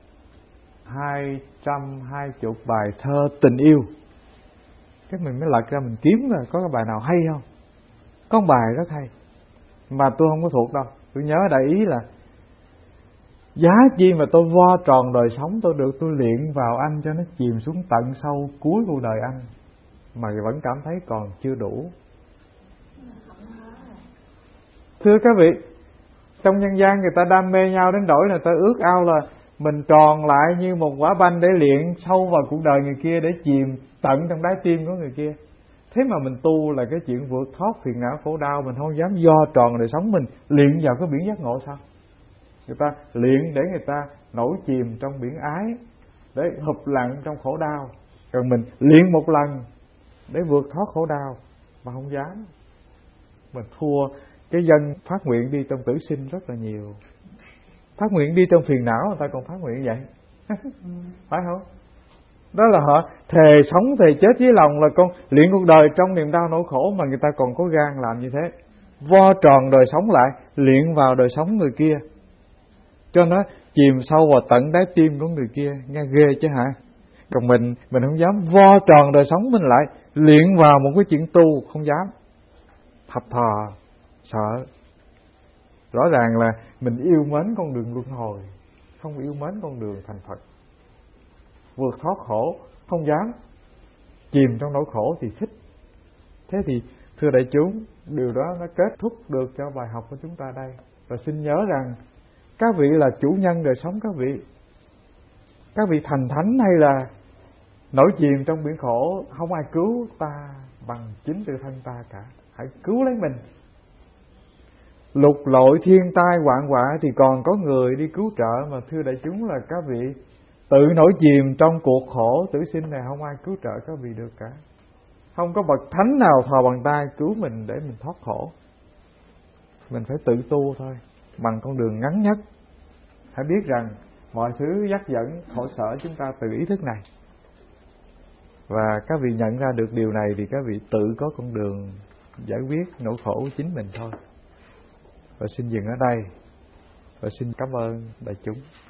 220 bài thơ tình yêu. Cái mình mới lật ra mình kiếm là có cái bài nào hay không. Có một bài rất hay mà tôi không có thuộc đâu. Tôi nhớ đại ý là: giá chi mà tôi vo tròn đời sống tôi được, tôi luyện vào anh cho nó chìm xuống tận sâu cuối cuộc đời anh mà vẫn cảm thấy còn chưa đủ. Thưa các vị, trong nhân gian người ta đam mê nhau đến nỗi người ta ước ao là mình tròn lại như một quả banh để luyện sâu vào cuộc đời người kia, để chìm tận trong đáy tim của người kia. Thế mà mình tu là cái chuyện vượt thoát phiền não khổ đau, mình không dám vo tròn đời sống mình luyện vào cái biển giác ngộ sao? Người ta luyện để người ta nổi chìm trong biển ái, để hụp lặn trong khổ đau. Còn mình luyện một lần để vượt thoát khổ đau mà không dám. Mình thua cái dân phát nguyện đi trong tử sinh rất là nhiều. Phát nguyện đi trong phiền não người ta còn phát nguyện vậy. Phải không? Đó là họ thề sống thề chết với lòng là con luyện cuộc đời trong niềm đau nỗi khổ, mà người ta còn có gan làm như thế. Vo tròn đời sống lại, luyện vào đời sống người kia cho nó chìm sâu vào tận đáy tim của người kia. Nghe ghê chứ hả? Còn mình không dám vo tròn đời sống mình lại, luyện vào một cái chuyện tu, không dám. Thập thò, sợ. Rõ ràng là mình yêu mến con đường luân hồi, không yêu mến con đường thành Phật. Vượt thoát khổ không dám, chìm trong nỗi khổ thì thích. Thế thì thưa đại chúng, điều đó nó kết thúc được cho bài học của chúng ta đây. Và xin nhớ rằng các vị là chủ nhân đời sống các vị. Các vị thành thánh hay là nổi chìm trong biển khổ, không ai cứu ta bằng chính tự thân ta cả. Hãy cứu lấy mình. Lục lội thiên tai hoạn họa thì còn có người đi cứu trợ, mà thưa đại chúng là các vị tự nổi chìm trong cuộc khổ tử sinh này, không ai cứu trợ các vị được cả. Không có bậc thánh nào thò bằng tay cứu mình để mình thoát khổ. Mình phải tự tu thôi, bằng con đường ngắn nhất. Hãy biết rằng mọi thứ dắt dẫn khổ sở chúng ta từ ý thức này. Và các vị nhận ra được điều này thì các vị tự có con đường giải quyết nỗi khổ của chính mình thôi. Và xin dừng ở đây. Và xin cảm ơn đại chúng.